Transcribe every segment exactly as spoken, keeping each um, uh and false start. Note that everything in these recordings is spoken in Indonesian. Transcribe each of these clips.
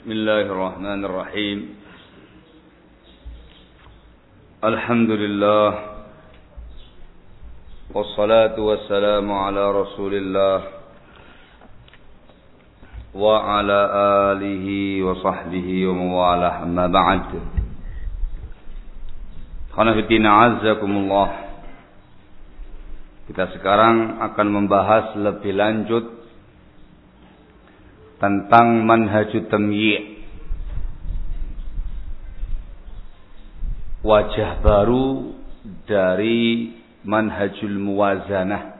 Bismillahirrahmanirrahim. Alhamdulillah. Wassalatu wassalamu ala Rasulillah wa ala alihi wa sahbihi wa mawalah, amma ba'd. Khanafiddin a'azzakumullah. Kita sekarang akan membahas lebih lanjut tentang manhajut tamyi', wajah baru dari manhajul muwazanah,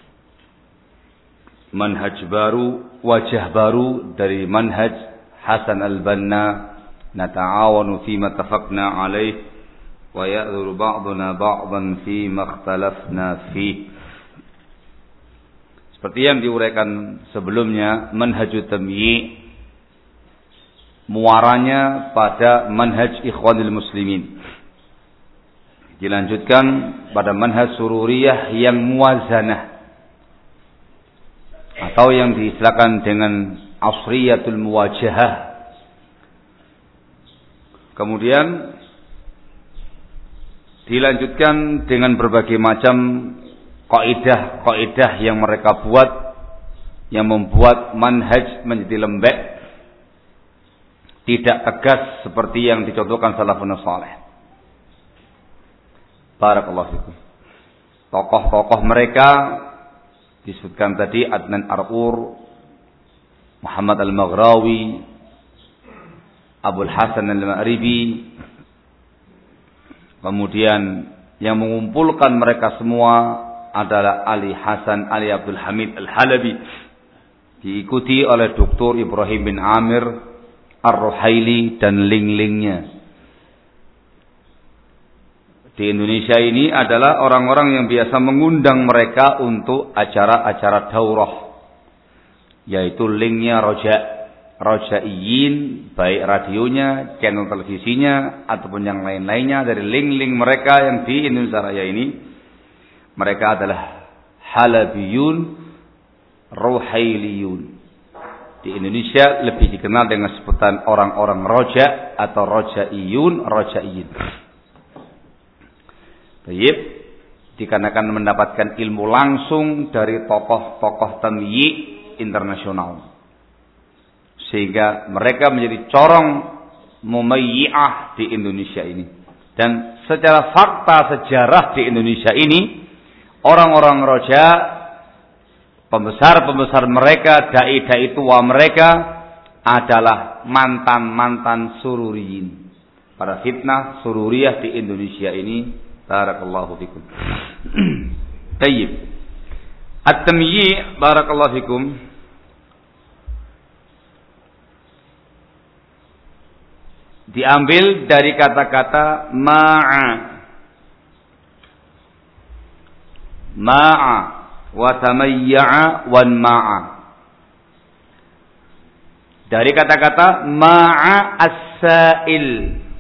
manhaj baru, wajah baru dari manhaj Hasan al-Banna. Nata'awanu fima tafaqna alaih wa ya'dhuru ba'duna ba'dan fima ikhtalafna fih. Seperti yang diuraikan sebelumnya, manhajut tamyi' muaranya pada manhaj ikhwanil muslimin. Dilanjutkan pada manhaj sururiyah yang muwazanah, atau yang diistilahkan dengan asriyatul muwajahah. Kemudian dilanjutkan dengan berbagai macam kaidah-kaidah yang mereka buat, yang membuat manhaj menjadi lembek, tidak tegas seperti yang dicontohkan salafun salih. Barakallahu fikum. Tokoh-tokoh mereka disebutkan tadi, Adnan Ar'ur, Muhammad Al-Maghrawi, Abul Hasan Al-Ma'ribi. Kemudian yang mengumpulkan mereka semua adalah Ali Hasan Ali Abdul Hamid Al-Halabi, diikuti oleh Doktor Ibrahim bin Amir Ar-Ruhaili dan ling-lingnya. Di Indonesia ini adalah orang-orang yang biasa mengundang mereka untuk acara-acara daurah, yaitu linknya Roja, Rojaiyin, baik radionya, channel televisinya, ataupun yang lain-lainnya dari link-link mereka yang di Indonesia Raya ini. Mereka adalah Halabiyun, Ruhailiyun. Di Indonesia lebih dikenal dengan sebutan orang-orang Roja atau Rojaiyun, Rojaiyin. Baik, dikarenakan mendapatkan ilmu langsung dari tokoh-tokoh tamyi' internasional, sehingga mereka menjadi corong mumayyi'ah di Indonesia ini. Dan secara fakta sejarah di Indonesia ini, orang-orang Roja, pembesar-pembesar mereka, dai-dai tua mereka adalah mantan-mantan sururiyin. Para fitnah sururiyah di Indonesia ini. Barakallahu fikum. Tayyib. At-tamyi' barakallahu fikum diambil dari kata-kata ma'a. Ma'a wa tamayya'a wan ma'a. Dari kata-kata ma'a as-sa'il,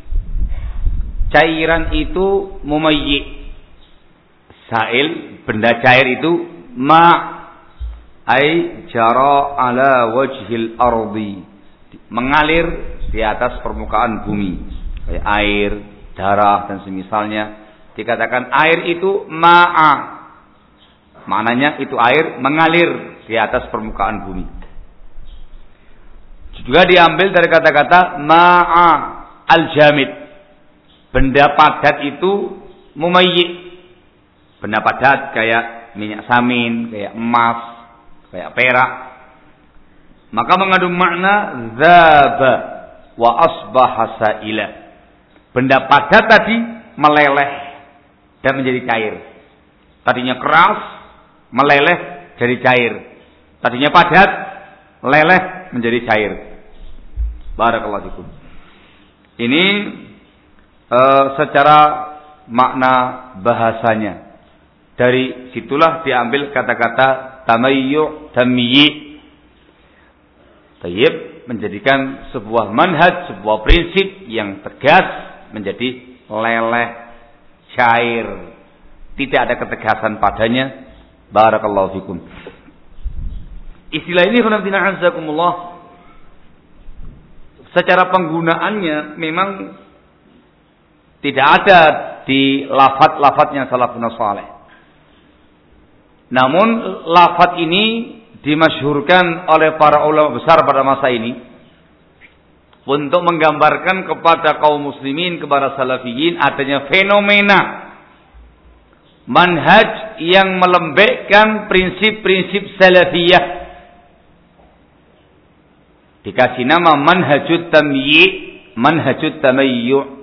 cairan itu mumayyi'. Sa'il, benda cair itu ma' ay jara ala wajhil ardi, mengalir di atas permukaan bumi, kayak air, darah dan semisalnya. Dikatakan air itu ma'a, maknanya itu air mengalir di atas permukaan bumi. Juga diambil dari kata-kata ma'a al-jamid, benda padat itu mumayyi'. Benda padat kayak minyak samin, kayak emas, kayak perak, maka mengandung makna dzaba wa asbaha sa'ila. Benda padat tadi meleleh dan menjadi cair. Tadinya keras, meleleh jadi cair. Tadinya padat, meleleh menjadi cair. Barakallahu fikum. Ini Uh, secara makna bahasanya. Dari situlah diambil kata-kata tamayyu', tamyi'. Tayyib, menjadikan sebuah manhaj, sebuah prinsip yang tegas menjadi leleh, cair. Tidak ada ketegasan padanya. Barakallahu fikum. Istilah ini khonafidina azakumullah secara penggunaannya memang tidak ada di lafaz-lafaznya salafun saleh. Namun lafaz ini dimasyhurkan oleh para ulama besar pada masa ini untuk menggambarkan kepada kaum muslimin, kepada salafiyin adanya fenomena manhaj yang melembekkan prinsip-prinsip salafiyah. Dikasih nama manhajut tamyi', manhajut tamayyu'.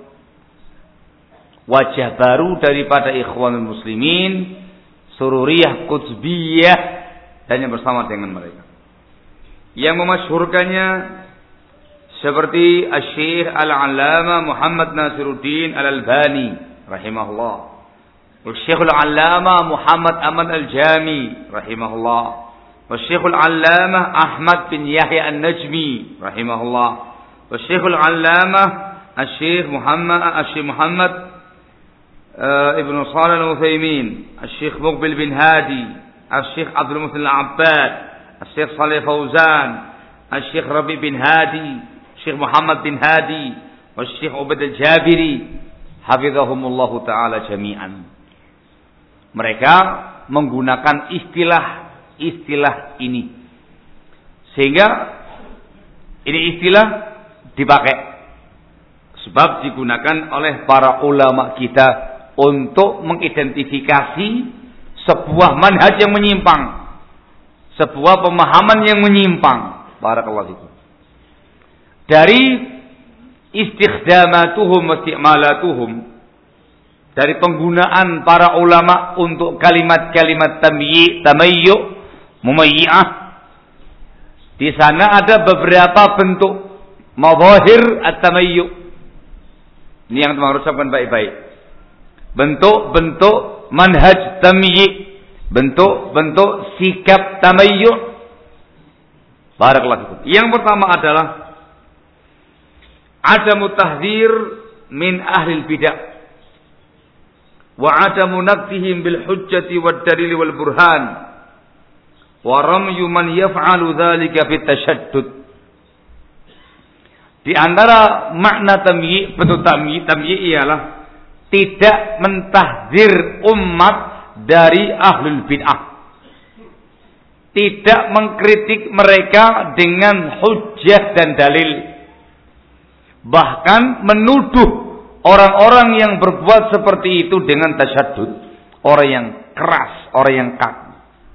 Wajah baru daripada ikhwanul muslimin, sururiyah, qutbiyah, dan yang bersama dengan mereka. Yang memasyhurkannya seperti Asy-Syaikh Al-'Allamah Muhammad Nasiruddin Al-Albani rahimahullah, Asy-Syaikh Al-'Allamah Muhammad Aman Al-Jami rahimahullah, Asy-Syaikh Al-'Allamah Ahmad bin Yahya An-Najmi rahimahullah, Asy-Syaikh Al-'Allamah Asy-Syaikh Muhammad Asy-Syaikh Muhammad uh, Ibn Shalih Al-Utsaimin, Asy-Syaikh Muqbil bin Hadi, Asy-Syaikh Abdul Muhsin Al-'Abbad, Asy-Syaikh Shalih Fauzan, Asy-Syaikh Rabi bin Hadi, Syekh Muhammad bin Hadi, Syekh Ubaid al-Jabiri, hafizahumullahu taala jami'an. Mereka menggunakan istilah-istilah ini. Sehingga ini istilah dipakai sebab digunakan oleh para ulama kita untuk mengidentifikasi sebuah manhaj yang menyimpang, sebuah pemahaman yang menyimpang. Barakallahu fikum. Dari istikhdamatuhum wa isti'malatuhum, dari penggunaan para ulama untuk kalimat-kalimat tamyi', tamayyu', mumayyi'ah, di sana ada beberapa bentuk mazahir at-tamayyu'. Ini yang teman ucapkan baik-baik. Bentuk-bentuk manhaj tamyi', bentuk-bentuk sikap tamayyu'. Barakallahu fikum. Yang pertama adalah adamu tahdzir min ahli bidah wa adamu naqdihim bil hujjati wad dalil wal burhan wa ramyu man yaf'alu dzalika bit tashaddud. Di antara makna tamyi', bentuk tamyi' tamyi' ialah tidak mentahdzir umat dari ahlul bid'ah, tidak mengkritik mereka dengan hujjah dan dalil, bahkan menuduh orang-orang yang berbuat seperti itu dengan tasyaddud, orang yang keras, orang yang kaku.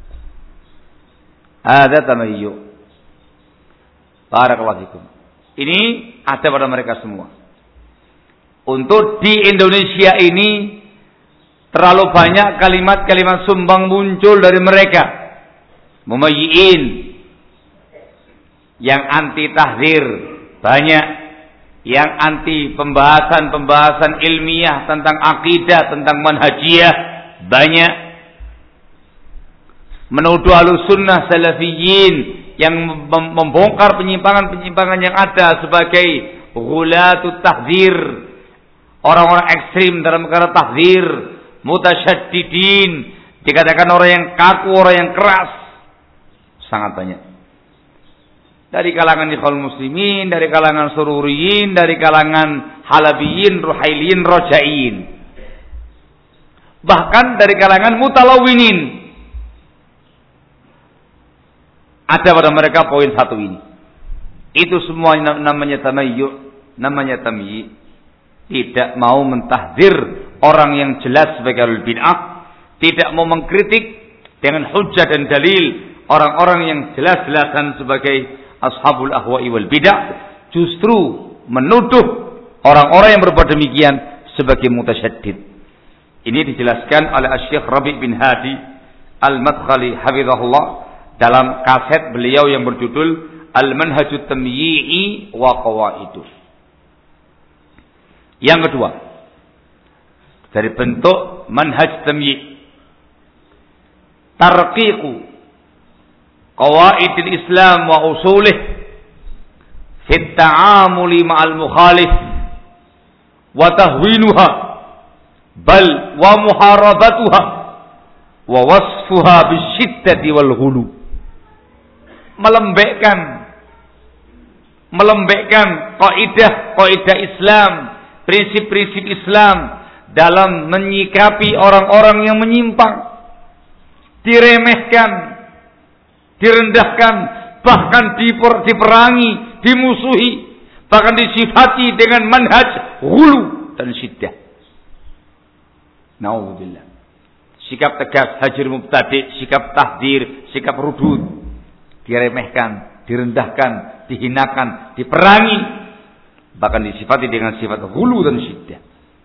Ada tamayyu'. Barakallahu fikum. Ini ada pada mereka semua. Untuk di Indonesia ini terlalu banyak kalimat-kalimat sumbang muncul dari mereka, mumayyi'in, yang anti tahdzir banyak, yang anti pembahasan-pembahasan ilmiah tentang akidah, tentang manhajiyah banyak, menuduh Ahlussunnah Salafiyin yang membongkar penyimpangan-penyimpangan yang ada sebagai ghulatut tahdzir, orang-orang ekstrim dalam perkara tahdzir, mutasyaddidin, dikatakan orang yang kaku, orang yang keras, sangat banyak. Dari kalangan ikhwanul muslimin, dari kalangan sururiyin, dari kalangan halabiyin, ruhailiyin, rojaiyin, bahkan dari kalangan mutalawinin. Ada pada mereka poin satu ini. Itu semua namanya tamayyu', namanya tamyi'. Tidak mau mentahdzir orang yang jelas sebagai ahlul bid'ah, tidak mau mengkritik dengan hujjah dan dalil orang-orang yang jelas-jelasan sebagai ashabul ahwa'i wal bid'ah, justru menuduh orang-orang yang berbuat demikian sebagai mutasyaddid. Ini dijelaskan oleh Asy-Syaikh Rabi' bin Hadi Al-Madkhali hafizahullah dalam kaset beliau yang berjudul Al-Manhajut Tamyi'i wa Qawaiduh. Yang kedua, dari bentuk manhaj tamyi', tarqiqu qawaidil Islam wa usulih fi at-ta'amuli ma'al mukhalif wa tahwinuha bal wa muharabatuha wa wasfuha bisyiddati wal ghulu. Melembekkan melembekkan kaidah-kaidah Islam, prinsip-prinsip Islam dalam menyikapi orang-orang yang menyimpang, diremehkan, direndahkan, bahkan diper, diperangi, dimusuhi, bahkan disifati dengan manhaj ghulu dan syiddah. Na'udzubillah. Sikap tegas, hajar mubtadi', sikap tahdir, sikap rudud, diremehkan, direndahkan, dihinakan, diperangi, bahkan disifati dengan sifat ghulu dan syiddah.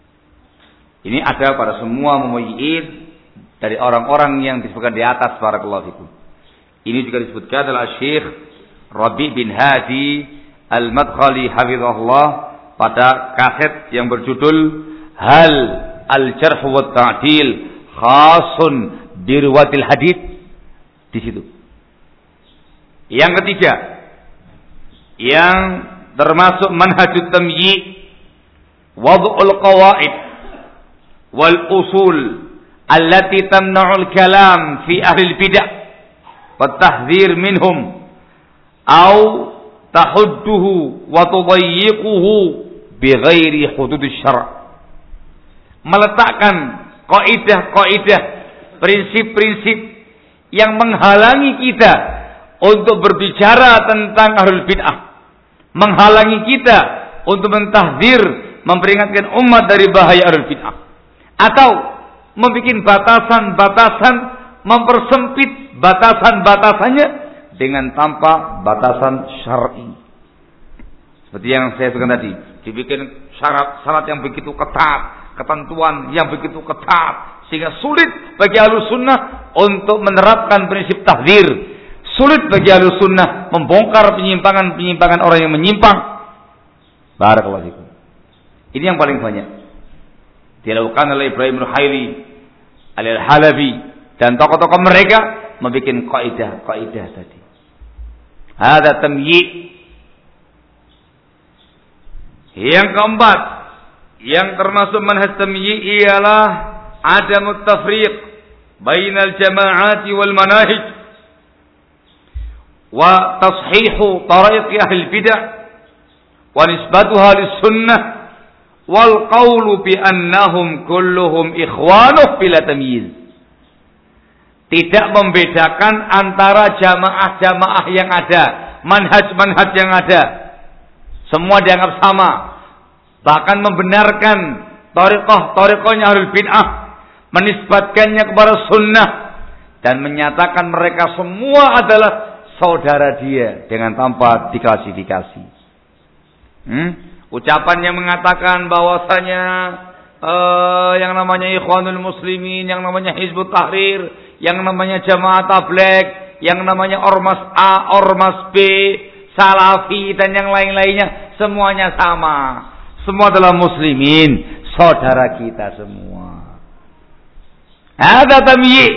Ini ada pada semua mumayyi'in dari orang-orang yang disebutkan di atas, barakallahu fikum. Ini juga disebutkan adalah Syekh Rabi' bin Hadi Al-Madkhali hafizahullah pada kaset yang berjudul Hal Al-Jarh wa Ta'dil Khasun Birwatil Hadith, di situ. Yang ketiga, yang termasuk manhajut tamyi' wad'ul qawaid wal usul allati tamna'ul kalam fi ahli al-bid'ah wa tahdhir minhum aw tahudduhu wa tudayyiquhu bighairi hududus syara'. Meletakkan kaidah-kaidah, prinsip-prinsip yang menghalangi kita untuk berbicara tentang ahlul bid'ah, menghalangi kita untuk mentahdir, memperingatkan umat dari bahaya ahlul bid'ah, atau membuat batasan-batasan, mempersempit batasan-batasannya dengan tanpa batasan syar'i. Seperti yang saya sebutkan tadi, dibikin syarat-syarat yang begitu ketat, ketentuan yang begitu ketat, sehingga sulit bagi ahlus sunnah untuk menerapkan prinsip tahdzir, sulit bagi ahlus sunnah membongkar penyimpangan-penyimpangan orang yang menyimpang. Barakallahu fikum. Ini yang paling banyak dilakukan oleh Ibrahim Ruhaili, Al-Halabi, dan tokoh-tokoh mereka membuat kaidah-kaidah tadi. Hada tamyi'. Yang keempat, yang termasuk manhaj tamyi' ialah adamut tafriq bainal jama'ati wal manahij wa tashihu tariq ahli bidah wa nisbatuha lis sunnah wal qawlu bi annahum kulluhum ikhwanuh bila tamyiz. Tidak membedakan antara jamaah-jamaah yang ada, manhaj-manhaj yang ada, semua dianggap sama. Bahkan membenarkan thariqah-thariqahnya ahlul bid'ah, menisbatkannya kepada sunnah, dan menyatakan mereka semua adalah saudara dia dengan tanpa diklasifikasi. Hmm? Ucapannya mengatakan bahwasanya uh, yang namanya Ikhwanul Muslimin, yang namanya Hizbut Tahrir, yang namanya Jamaah Tabligh, yang namanya Ormas A, Ormas B, Salafi, dan yang lain-lainnya, semuanya sama. Semua adalah muslimin, saudara kita semua. Ada tamyi'.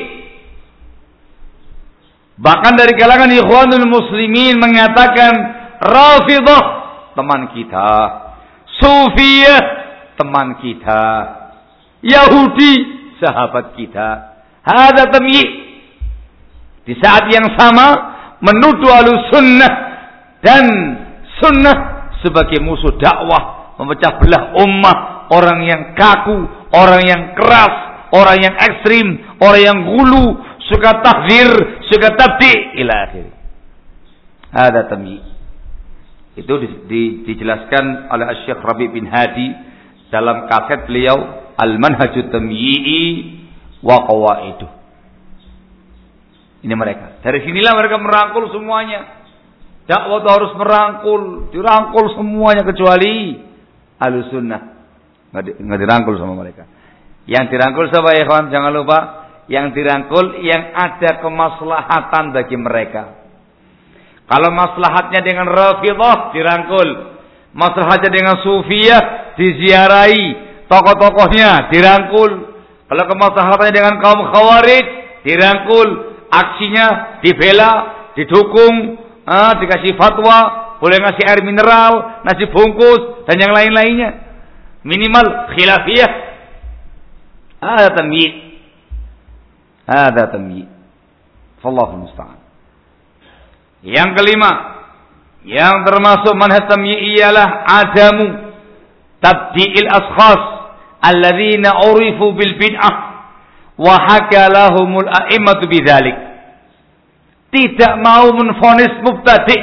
Bahkan dari kalangan Ikhwanul Muslimin mengatakan Rafidhah teman kita, Sufiyah teman kita, Yahudi sahabat kita. Ada tamyi'. Di saat yang sama menuduh Ahlussunnah dan sunnah sebagai musuh dakwah, memecah belah ummah, orang yang kaku, orang yang keras, orang yang ekstrim, orang yang ghulu, suka tahdzir, suka tabdi' ila akhir. Ada tamyi'. Itu di, di, dijelaskan oleh Syekh Rabi' bin Hadi dalam kaset beliau Al-Manhajut Tamyi'i wa Qawaiduh. Ini mereka. Dari sinilah mereka merangkul semuanya. Dakwah itu harus merangkul, dirangkul semuanya kecuali Ahlussunnah. Enggak dirangkul sama mereka. Yang dirangkul siapa ya kawan? Jangan lupa, yang dirangkul yang ada kemaslahatan bagi mereka. Kalau maslahatnya dengan Rafidhah dirangkul, maslahatnya dengan Sufiyah diziarahi, tokoh-tokohnya dirangkul. Kalau kemaslahatannya dengan kaum Khawarij dirangkul, aksinya dibela, didukung, ah, dikasih fatwa, boleh ngasih air mineral, nasi bungkus, dan yang lain-lainnya. Minimal khilafiyah. Ada tamyi'. Ada tamyi'. Wallahu musta'an. Yang kelima, Yang termasuk manhaj tamyiz ialah adamu tabdi'il ashkhas alladzina urifu bil bid'ah wa haka lahumul a'immatu bidzalik. Tidak mau menvonis mubtadi'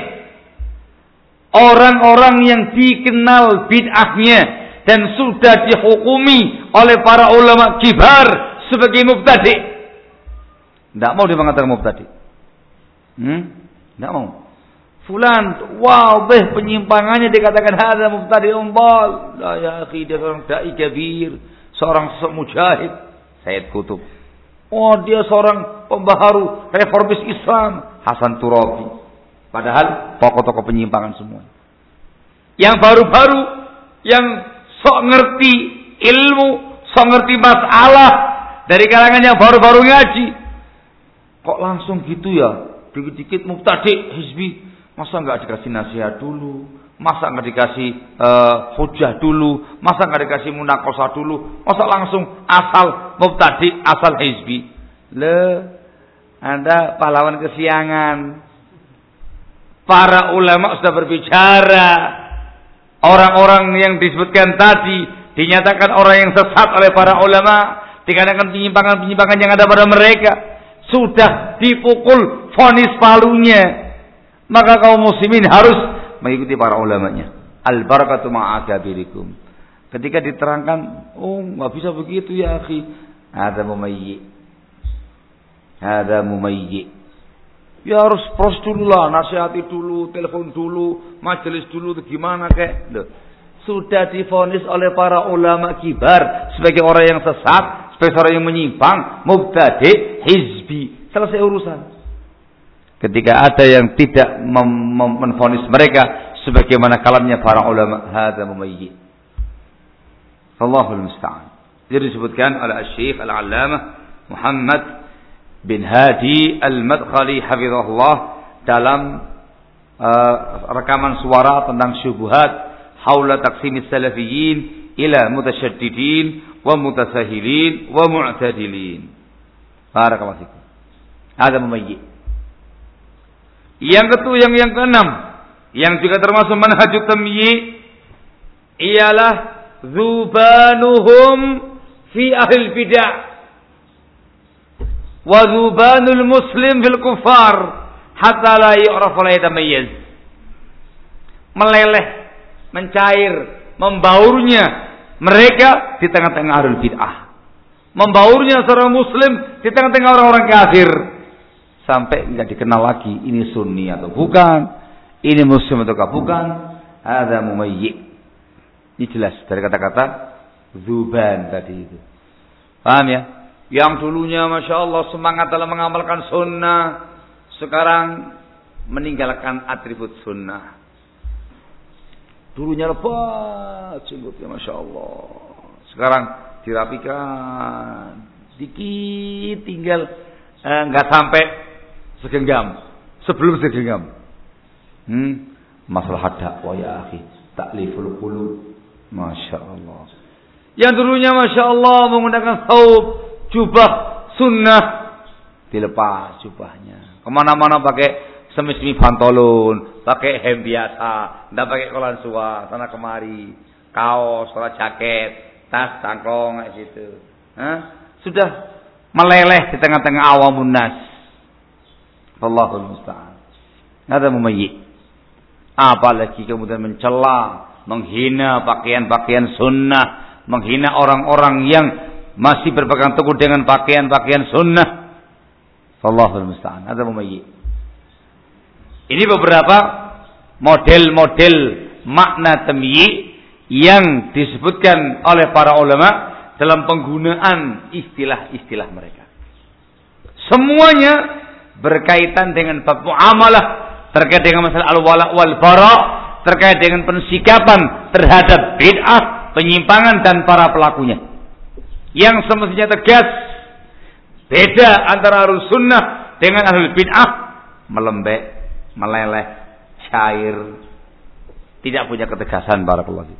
orang-orang yang dikenal bid'ahnya dan sudah dihukumi oleh para ulama kibar sebagai mubtadi'. Tidak mau dia mengatakan mubtadi'. Hmm? Tidak mau. Fulan, wow, beh penyimpangannya dikatakan hadza mubtadi'un dhal. La ya akhi, dia seorang dai kabir, seorang sosok mujahid, Sayyid Qutb. Oh, dia seorang pembaharu reformis Islam, Hasan Turabi. Padahal tokoh-tokoh penyimpangan semua. Yang baru-baru, yang sok ngerti ilmu, sok ngerti masalah dari kalangan yang baru-baru ngaji. Kok langsung gitu ya? Dikit-dikit mubtadi' hizbi. Masa nggak dikasih nasihat dulu? Masa nggak dikasih uh, hujah dulu? Masa nggak dikasih munakosah dulu? Masa langsung asal mubtadi, asal hizbi? Le, Anda pahlawan kesiangan. Para ulama sudah berbicara. Orang-orang yang disebutkan tadi dinyatakan orang yang sesat oleh para ulama, dikarenakan penyimpangan-penyimpangan yang ada pada mereka, sudah dipukul vonis palunya. Maka kaum muslimin harus mengikuti para ulamanya. Al-barakatu ma'akabirikum. Ketika diterangkan, oh nggak bisa begitu ya akhi. Ada mumayyi. Ada mumayyi. Ya harus pros dulu lah, nasihati dulu, telepon dulu, majelis dulu, gimana kek. Loh. Sudah divonis oleh para ulama kibar sebagai orang yang sesat, sebagai orang yang menyimpang, mubtadi', hizbi. Selesai urusan. Ketika ada yang tidak memvonis mereka sebagaimana kalamnya para ulama, hadza mumayyi. Allahul musta'an. Jadi disebutkan oleh Syekh Al-Allamah Muhammad bin Hadi Al-Madkhali hafizahullah dalam uh, rekaman suara tentang syubhat haula taqsimis salafiyyin ila mutasyaddidin wa mutasahilin wa mu'tadilin. Barakallahu fikum. Hadza mumayyi. Yang ketujuh, yang yang keenam, yang juga termasuk manhajut tamyiz ialah zubanuhum fi ahli bid'ah wa zubanul muslim fil kufar hatta la yu'raf wa la yatamayyiz. Meleleh, mencair, membaurnya mereka di tengah-tengah ahli bid'ah. Membaurnya seorang muslim di tengah-tengah orang-orang kafir. Sampai tidak dikenal lagi ini sunni atau bukan, ini muslim atau bukan. Ada mumayyi. Ini jelas dari kata-kata zuban tadi itu. Paham ya? Yang dulunya masya Allah semangat dalam mengamalkan sunnah, sekarang meninggalkan atribut sunnah. Dulunya lebat jenggotnya masya Allah, sekarang dirapikan, dikit tinggal nggak eh, sampai segenggam, sebelum segenggam. Hmm, masalah dakwah ya akhi, takliful qulub, masya Allah. Yang dulunya masya Allah menggunakan thawb, jubah sunnah, dilepas jubahnya. Kemana-mana pakai semi-semi pantolon, pakai hem biasa, tidak pakai kolan suah, sana kemari, kaos, kola jaket, tas, cangklong, kayak gitu. Hah? Sudah meleleh di tengah-tengah awamun nas. Allahul musta'an. Ada mumayyi. Apalagi kemudian mencela, menghina pakaian-pakaian sunnah, menghina orang-orang yang masih berpegang teguh dengan pakaian-pakaian sunnah. Allahul musta'an. Ada mumayyi. Ini beberapa model-model makna tamyiz yang disebutkan oleh para ulama dalam penggunaan istilah-istilah mereka. Semuanya berkaitan dengan bab muamalah, terkait dengan masalah al-wala wal bara, terkait dengan pensikapan terhadap bid'ah, penyimpangan dan para pelakunya. Yang semestinya tegas, beda antara ahlus sunnah dengan ahlul bid'ah, melembek, meleleh, cair, tidak punya ketegasan para pelaku.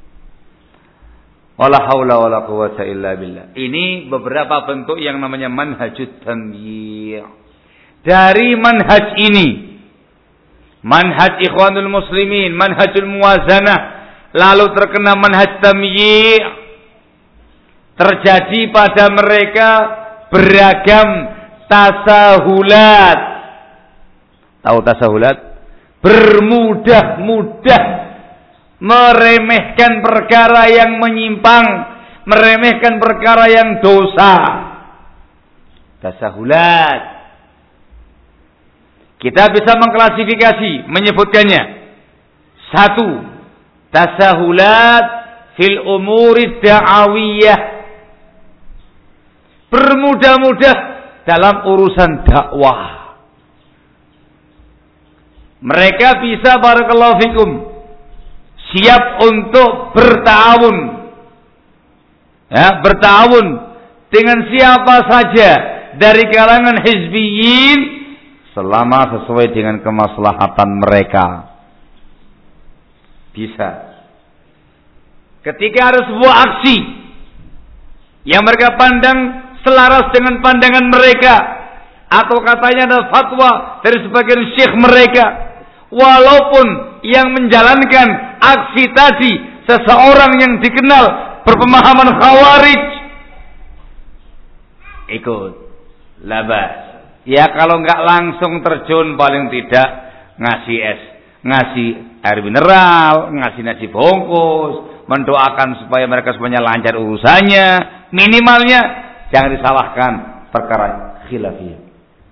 Wala haula wala quwwata illa billah. Ini beberapa bentuk yang namanya manhajut tamyiz. Dari manhaj ini manhaj Ikhwanul Muslimin, manhajul muwazanah, lalu terkena manhaj tamyi', terjadi pada mereka beragam tasahulat. Tahu tasahulat? Bermudah-mudah meremehkan perkara yang menyimpang, meremehkan perkara yang dosa. Tasahulat. Kita bisa mengklasifikasi, menyebutkannya. Satu, tasahulat fil umuri da'awiyah. Bermudah-mudah dalam urusan dakwah. Mereka bisa, barakallahu fikum, siap untuk bertawun. Ya, bertawun dengan siapa saja dari kalangan hizbiyin selama sesuai dengan kemaslahatan mereka. Bisa. Ketika ada sebuah aksi yang mereka pandang selaras dengan pandangan mereka, atau katanya ada fatwa dari sebagian syekh mereka, walaupun yang menjalankan aksi tadi seseorang yang dikenal berpemahaman khawarij, ikut labas. Ya kalau nggak langsung terjun, paling tidak ngasih es, ngasih air mineral, ngasih nasi bungkus, mendoakan supaya mereka semuanya lancar urusannya. Minimalnya jangan disalahkan perkara khilafiyah.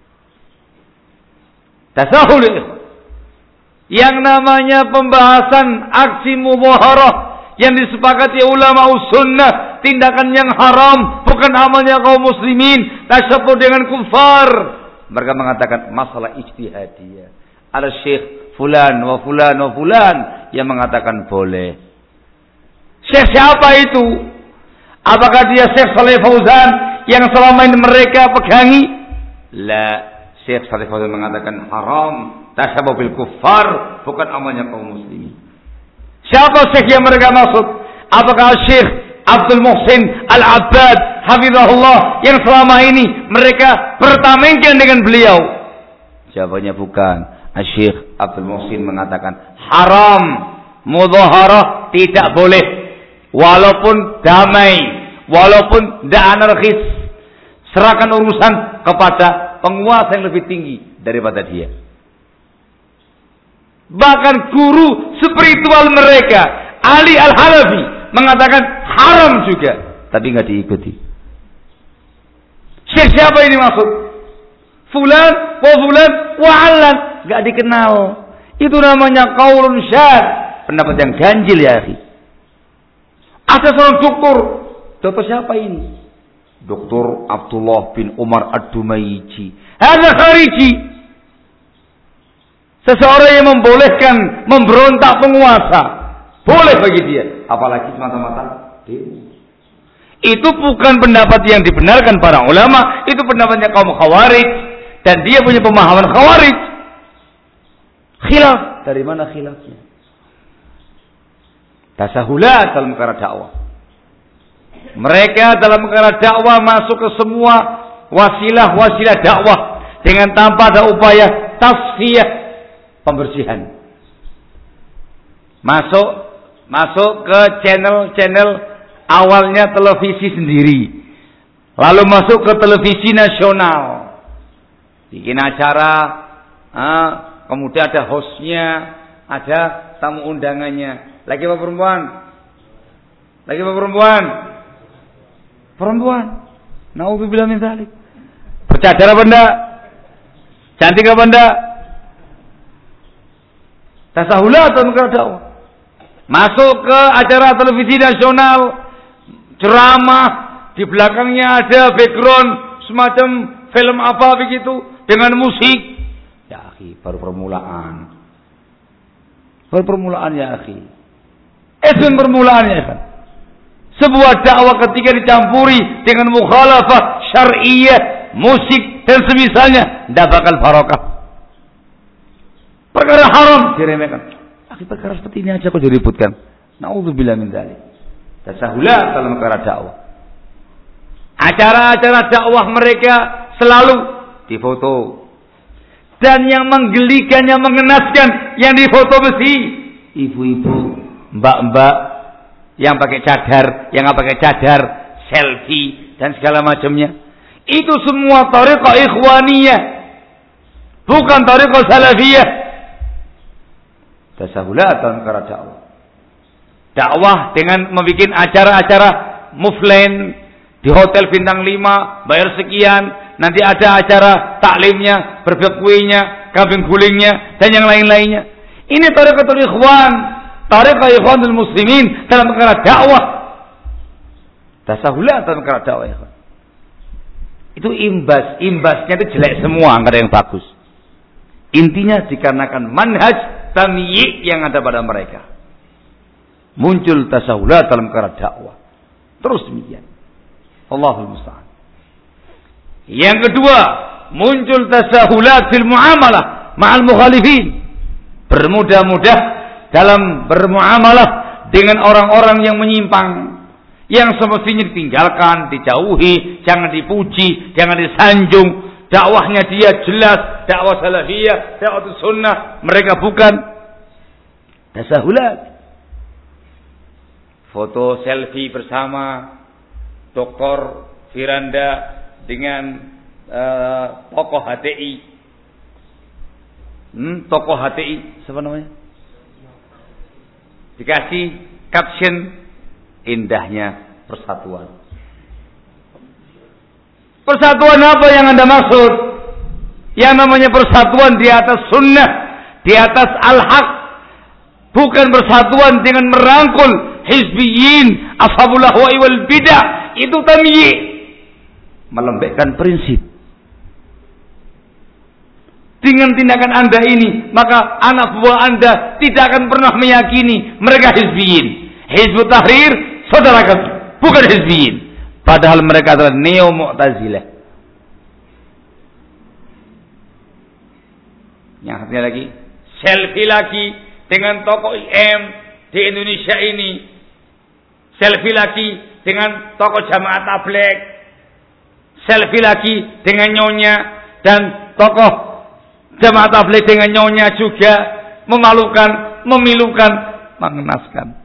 Tasahul. Yang namanya pembahasan aksi mudhaharah yang disepakati ulama sunnah, tindakan yang haram, bukan amalnya kaum muslimin, tasyabuh dengan kufar. Mereka mengatakan masalah ijtihadiyah. Ada syekh fulan wa fulan wa fulan yang mengatakan boleh. Syekh siapa itu? Apakah dia Syekh Shalih Fauzan yang selama ini mereka pegangi? La, Syekh Shalih Fauzan mengatakan haram, tasyabuh bil kufar, bukan amalnya kaum muslimin. Siapa syekh yang mereka maksud? Apakah Syekh Abdul Muhsin Al-Abbad hafizahullah yang selama ini mereka bertamengkan dengan beliau? Jawabannya bukan. Syekh Abdul Muhsin mengatakan haram, mudhaharah tidak boleh, walaupun damai, walaupun tidak anarkis. Serahkan urusan kepada penguasa yang lebih tinggi daripada dia. Bahkan guru spiritual mereka, Ali Al-Halafi, mengatakan haram juga, tapi nggak diikuti. Syekh siapa ini maksud? Fulan, wa fulan, wa alan, nggak dikenal. Itu namanya qaulun syadz, pendapat yang ganjil ya akhi. Ada seorang doktor, dokter siapa ini? Doktor Abdullah bin Umar Ad-Dumaiji. Ada khariji. Seseorang yang membolehkan memberontak penguasa, boleh bagi dia, apalagi semata-mata demo. Itu bukan pendapat yang dibenarkan para ulama, itu pendapatnya kaum khawarij, dan dia punya pemahaman khawarij. Khilaf, dari mana khilafnya? Tasahulat dalam perkara dakwah. Mereka dalam perkara dakwah masuk ke semua wasilah-wasilah dakwah dengan tanpa ada upaya tasfiyah, pembersihan. Masuk masuk ke channel-channel awalnya televisi sendiri, lalu masuk ke televisi nasional, bikin acara, ah, kemudian ada hostnya, ada tamu undangannya. Lagi apa perempuan? Lagi apa perempuan? Perempuan. Nauzubillah min dzalik. Bercadar apa enggak? Cantik apa enggak? Tasahulat dalam perkara dakwah. Masuk ke acara televisi nasional, ceramah, di belakangnya ada background semacam film apa begitu dengan musik. Ya akhi, baru permulaan. Baru permulaan ya akhi. Itu permulaan ya kan. Sebuah dakwah ketika dicampuri dengan mukhalafah syar'iyyah, musik dan semisalnya, tidak bakal barokah. Perkara haram diremehkan. Akhi, perkara seperti ini aja kok diributkan. Nauzubillah min dzalik. Tasahulat dalam perkara dakwah. Acara-acara dakwah mereka selalu difoto, Dan yang menggelikan, yang mengenaskan, yang difoto besi, ibu-ibu, mbak-mbak, yang pakai cadar, yang nggak pakai cadar, selfie dan segala macamnya. Itu semua thariqah ikhwaniyah, bukan thariqah salafiyah. Tasahulatan karena dakwah. Dakwah dengan membuat acara-acara muflen di hotel bintang lima, bayar sekian, nanti ada acara taklimnya, berbek kuenya, kambing gulingnya, dan yang lain-lainnya. Ini thariqatul ikhwan, thariqah ikhwanul muslimin dalam perkara dakwah. Tasahulat dalam perkara dakwah, ikhwan. Itu imbas, imbasnya itu jelek semua, enggak ada yang bagus. Intinya dikarenakan manhaj tamyi' yang ada pada mereka. Muncul tasahulat dalam perkara dakwah. Terus demikian. Allahul musta'an. Yang kedua, muncul tasahulat fil muamalah ma'al mukhalifin. Bermudah-mudah dalam bermuamalah dengan orang-orang yang menyimpang, yang semestinya ditinggalkan, dijauhi, jangan dipuji, jangan disanjung. Dakwahnya dia jelas, dakwah salafiyah, dakwah sunnah, mereka bukan. Tasahulat. Foto selfie bersama Doktor Firanda dengan uh, tokoh H T I. Hmm, tokoh H T I, siapa namanya? Dikasih caption, indahnya persatuan. Persatuan apa yang Anda maksud? Yang namanya persatuan di atas sunnah, di atas al-haq. Bukan persatuan dengan merangkul hizbiyin, ashabul ahwa'i wal bidah. Itu tamyi', melembekkan prinsip. Dengan tindakan Anda ini, maka anak buah Anda tidak akan pernah meyakini mereka hizbiyin. Hizbut Tahrir, saudara kami, bukan hizbiyin. Padahal mereka adalah neo-mu'tazilah. Yang satunya lagi, selfie lagi dengan tokoh I M di Indonesia ini. Selfie lagi dengan tokoh jamaah tabligh. Selfie lagi dengan nyonya, dan tokoh jamaah tabligh dengan nyonya juga. Memalukan, memilukan, mengenaskan.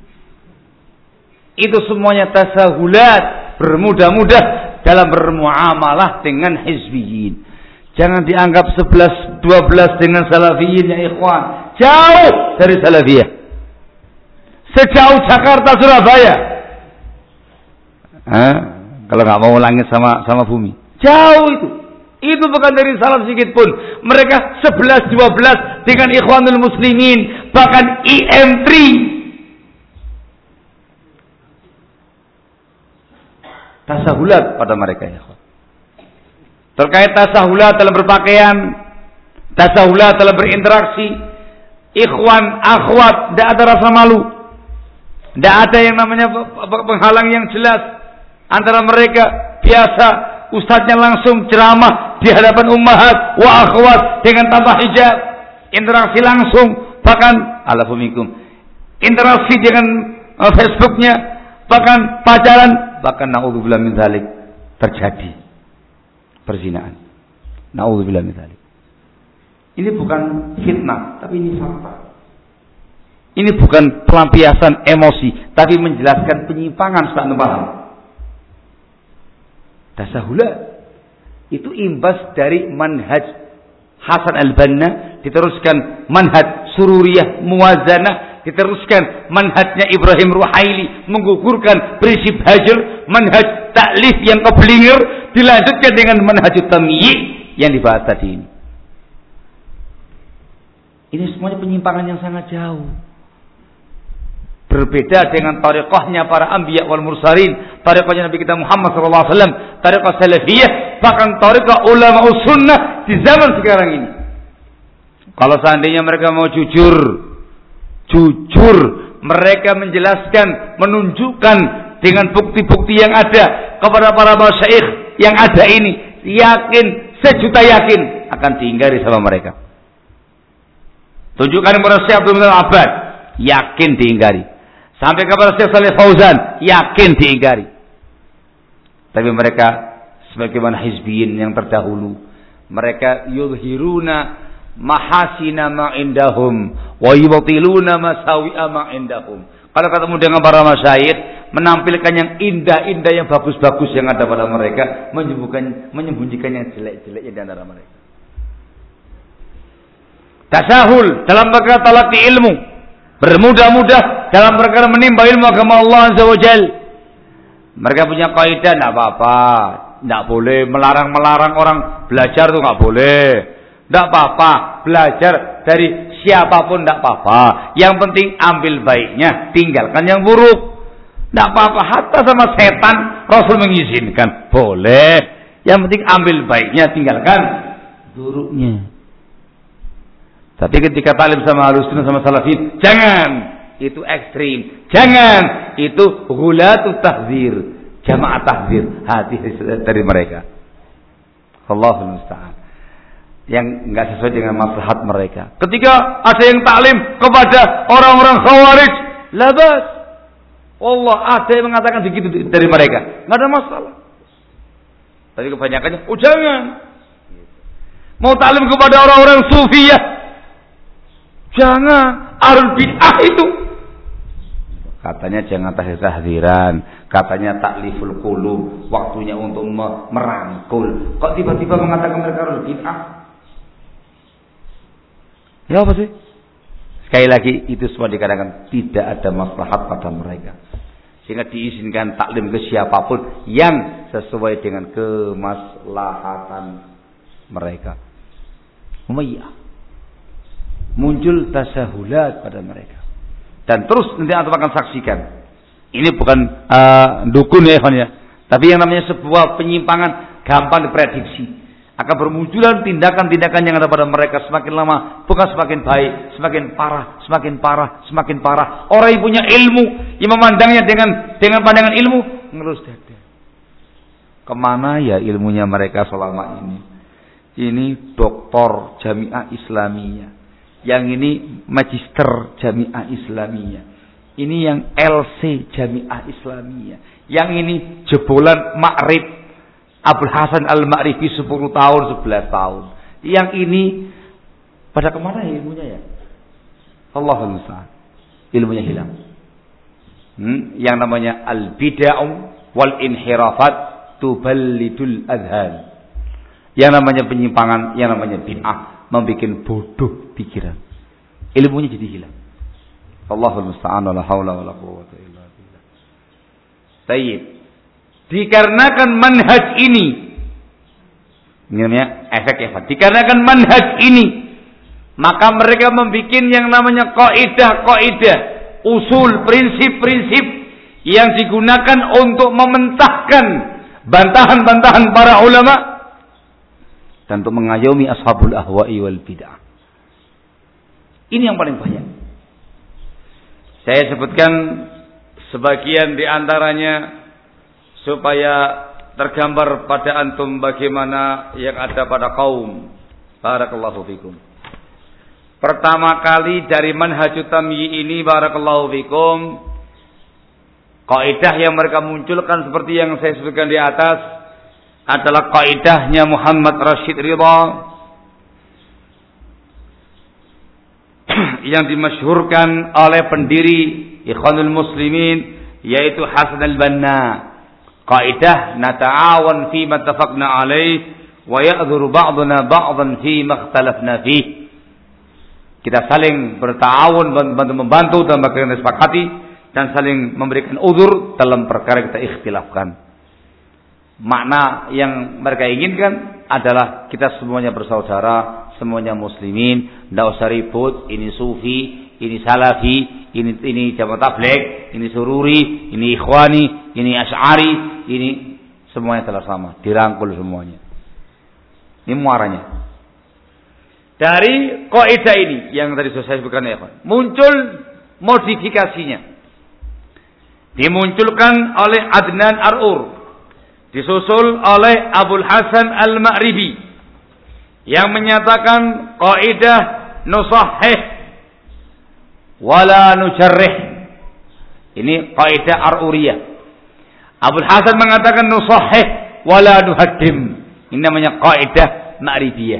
Itu semuanya tasahulat, bermudah-mudah dalam bermuamalah dengan hizbiyin. Jangan dianggap sebelas dua belas dengan salafiyin ya ikhwan. Jauh dari salafiyah. Sejauh Jakarta Surabaya. Hah? Kalau nggak mau langit sama sama bumi. Jauh itu. Itu bukan dari salaf sedikit pun. Mereka sebelas dua belas dengan ikhwanul muslimin, bahkan I M tiga. Tasahulat pada mereka ya. Terkait tasahulat dalam berpakaian, tasahulat dalam berinteraksi, ikhwan, akhwat, tidak ada rasa malu. Tidak ada yang namanya penghalang yang jelas antara mereka. Biasa ustadznya langsung ceramah di hadapan ummahat wa akhwat dengan tanpa hijab, interaksi langsung, bahkan alafumikum, interaksi dengan uh, Facebooknya, bahkan pacaran, bahkan naudzubillah min dzalik terjadi perzinaan. Naudzubillah min dzalik. Ini bukan fitnah, tapi ini fakta. Ini bukan pelampiasan emosi, tapi menjelaskan penyimpangan supaya paham. Tasahulat itu imbas dari manhaj Hasan al-Banna, diteruskan manhaj Sururiyah Muwazanah, diteruskan manhajnya Ibrahim Ruhaili menggugurkan prinsip hajr, manhaj taklif yang keblinger, dilanjutkan dengan manhaj tamyi' yang dibahas tadi ini. Ini semuanya penyimpangan yang sangat jauh. Berbeda dengan tariqahnya para anbiya wal mursalin, tariqahnya Nabi kita Muhammad sallallahu alaihi wasallam, tariqah salafiyah, bahkan tariqah ulama sunnah di zaman sekarang ini. Kalau seandainya mereka mau jujur, jujur mereka menjelaskan, menunjukkan dengan bukti-bukti yang ada kepada para masyayikh yang ada ini, yakin, sejuta yakin akan diingkari sama mereka. Tunjukkan kepada Syekh Abdul Muhsin Al-Abbad, yakin diingkari. Sampai kepada Syekh Shalih Fauzan, yakin diingkari. Tapi mereka sebagaimana hizbiyin yang terdahulu, Mereka yuzhiruna mahasina ma indahum wa yubtiluna masawi'a ma indahum. Kalau ketemu dengan para masyayikh, menampilkan yang indah-indah, yang bagus-bagus yang ada pada mereka, menyembunyikan menyembunyikan yang jelek-jeleknya di antara mereka. Tasahul dalam perkara talaqi ilmu, bermudah-mudah dalam perkara menimba ilmu agama Allah Azza wa Jal. Mereka punya kaidah, tidak apa-apa, tidak boleh melarang-melarang orang belajar itu nggak boleh. Tidak apa-apa, belajar dari siapapun tidak apa-apa. Yang penting ambil baiknya, tinggalkan yang buruk. Tidak apa-apa, hatta sama setan Rasul mengizinkan, boleh. Yang penting ambil baiknya, tinggalkan buruknya. Tapi ketika talim sama Ahlussunnah sama Salafin, jangan, itu ekstrim. Jangan, itu ghulatu tahzir, jamaah tahzir, hati dari mereka. Allahul musta'an. Yang enggak sesuai dengan maslahat mereka. Ketika ada yang taklim kepada orang-orang Khawarij, labas. Allah, ada yang mengatakan begitu dari mereka, enggak ada masalah. Tapi kebanyakannya, oh jangan. Mau taklim kepada orang-orang Sufiyah, jangan. Ahlul bid'ah itu. Katanya jangan tahziran, katanya takliful qulub, waktunya untuk merangkul. Kok tiba-tiba mengatakan mereka ahlul bid'ah? Ya apa sih? Sekali lagi itu semua dikatakan tidak ada maslahat pada mereka, sehingga diizinkan taklim ke siapapun yang sesuai dengan kemaslahatan mereka. Umayyah muncul tasahulat pada mereka, dan terus nanti antum akan saksikan. Ini bukan uh, dukun ya ikhwan ya, tapi yang namanya sebuah penyimpangan gampang diprediksi. Akan bermunculan tindakan-tindakan yang ada pada mereka semakin lama, bukan semakin baik, semakin parah, semakin parah, semakin parah. Orang yang punya ilmu, yang memandangnya dengan dengan pandangan ilmu, ngelus dada. Kemana ya ilmunya mereka selama ini? Ini doktor Jamiah Islamiyah, yang ini magister Jamiah Islamiyah, ini yang L C Jamiah Islamiyah, yang ini jebolan Ma'rib Abul Hasan Al-Ma'rifi sepuluh tahun, sebelas tahun. Yang ini pada kemana ya ilmunya ya? Allahul musta'an. Ilmunya hilang. Hmm? Yang namanya al-bid'ah wal inhirafat tuballidul adhan. Yang namanya penyimpangan, yang namanya bid'ah, membuat bodoh pikiran. Ilmunya jadi hilang. Allahul musta'an, wala haula wala quwwata illa billah. Tayyib. Dikarenakan manhaj ini, ini namanya efek efek. Dikarenakan manhaj ini, maka mereka membuat yang namanya kaidah-kaidah, usul, prinsip-prinsip yang digunakan untuk mementahkan bantahan-bantahan para ulama dan untuk mengayomi ashabul ahwa'i wal bid'ah. Ini yang paling banyak. Saya sebutkan sebagian di antaranya supaya tergambar pada antum bagaimana yang ada pada kaum. Barakallahu fikum. Pertama kali dari manhajut tamyi ini, barakallahu fikum, kaidah yang mereka munculkan seperti yang saya sebutkan di atas adalah kaidahnya Muhammad Rashid Ridha yang dimasyhurkan oleh pendiri Ikhwanul Muslimin, yaitu Hasan al-Banna. Kaidah nata'awan fi ma tafaqna alaih wa ya'dhuru ba'duna ba'dan fi ma ikhtalafna fih. Kita saling bertawun, membantu dalam perkara yang disepakati, dan saling memberikan uzur dalam perkara yang kita ikhtilafkan. Makna yang mereka inginkan adalah kita semuanya bersaudara, semuanya muslimin, tidak usah ribut, ini sufi, ini salafi, ini ini jamaah tabligh, ini sururi, ini ikhwani, ini asy'ari, ini semuanya telah sama, dirangkul semuanya. Ini muaranya. Dari kaidah ini yang tadi sudah saya sebutkan ya, muncul modifikasinya. Dimunculkan oleh Adnan Ar-Ur, disusul oleh Abul Hasan Al-Ma'ribi yang menyatakan kaidah nusahih wala nujarrih. Ini kaidah Ar-Uriyah. Abul Hasan mengatakan nusahih wala nuhaddim. Ini namanya kaidah ma'rifiyah.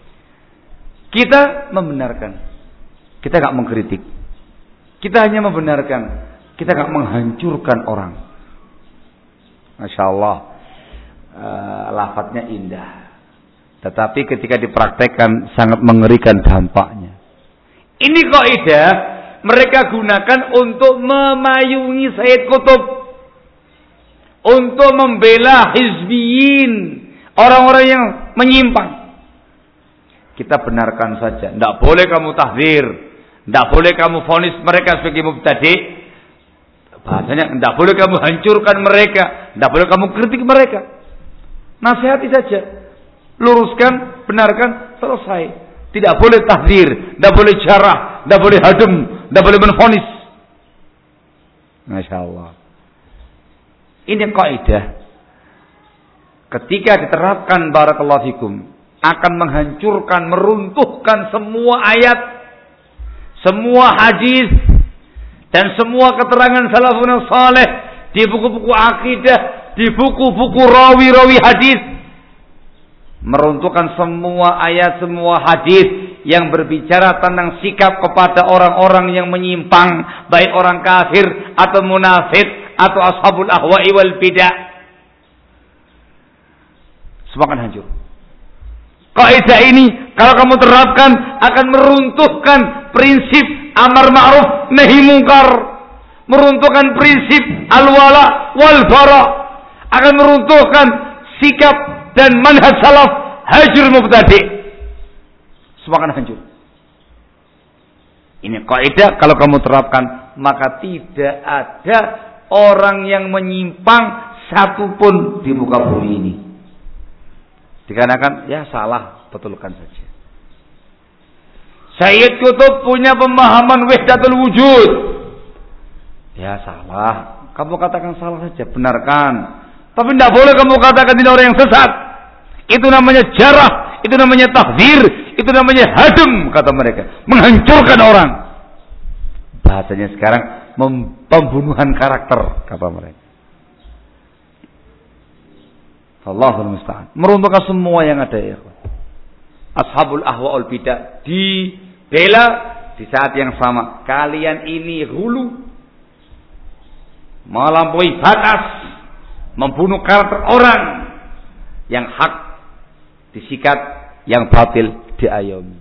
Kita membenarkan. Kita enggak mengkritik. Kita hanya membenarkan. Kita enggak menghancurkan orang. Masya Allah. Uh, lafadznya indah. Tetapi ketika dipraktekkan sangat mengerikan dampaknya. Ini kaidah mereka gunakan untuk memayungi Sayyid Qutb, untuk membela hizbiyin, orang-orang yang menyimpang. Kita benarkan saja, tidak boleh kamu tahdzir, tidak boleh kamu vonis mereka sebagai mubtadi'. Bahasanya tidak boleh kamu hancurkan mereka, tidak boleh kamu kritik mereka. Nasihati saja, luruskan, benarkan, selesai. Tidak boleh tahdzir, tidak boleh jarah, tidak boleh hadem, tidak boleh menvonis. Masya Allah. Ini kaidah. Ketika diterapkan barakallahu fikum, akan menghancurkan, meruntuhkan semua ayat, semua hadis, dan semua keterangan salafun saleh di buku-buku akidah, di buku-buku rawi-rawi hadis. Meruntuhkan semua ayat, semua hadis yang berbicara tentang sikap kepada orang-orang yang menyimpang, baik orang kafir atau munafik atau ashabul ahwa'i wal bidah. Semakin hancur. Kaidah ini kalau kamu terapkan akan meruntuhkan prinsip amar ma'ruf nahi mungkar, meruntuhkan prinsip al-wala wal bara, akan meruntuhkan sikap dan manhaj salaf hajur mubtadi'. Semakin hancur. Ini kaidah kalau kamu terapkan maka tidak ada orang yang menyimpang satupun di muka bumi ini. Dikarenakan ya salah, betulkan saja. Sayyid Qutb punya pemahaman wahdatul wujud. Ya salah, kamu katakan salah saja, benarkan. Tapi tidak boleh kamu katakan ini orang yang sesat. Itu namanya jarah, itu namanya tahdzir, itu namanya hadem, kata mereka. Menghancurkan orang. Bahasanya sekarang pembunuhan karakter, kata mereka. Allahul musta'an. Meruntuhkan semua yang ada ya. Ashabul ahwa'ul bidah dibela di saat yang sama. Kalian ini hulu, melampaui batas, membunuh karakter orang. Yang hak disikat, yang batil diayomi.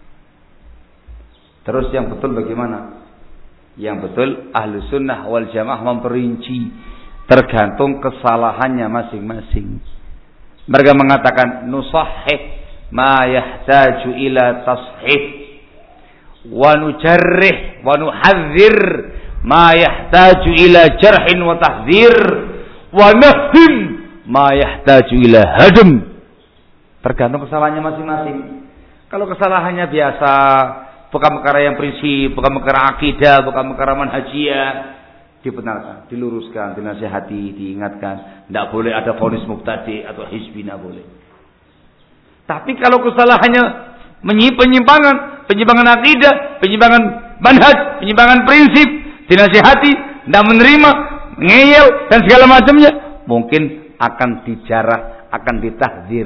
Terus yang betul bagaimana? Yang betul ahlu sunnah wal jamaah memperinci, tergantung kesalahannya masing-masing. Mereka mengatakan nusahih ma yahtaju ila tashih, wa nujarrih wa nuhadzir ma yahtaju ila jarhin wa tahdzir, wa nahdim ma yahtaju ila hadm. Tergantung kesalahannya masing-masing. Kalau kesalahannya biasa, bukan perkara yang prinsip, bukan perkara akidah, bukan perkara manhajiyah, dibenarkan, diluruskan, dinasihati, diingatkan. Tidak boleh ada vonis mubtadi atau hizbi, tidak boleh. Tapi kalau kesalahannya penyimpangan, penyimpangan akidah, penyimpangan manhaj, penyimpangan prinsip, dinasihati, tidak menerima, ngeyel dan segala macamnya, mungkin akan dijarah, akan ditahdzir.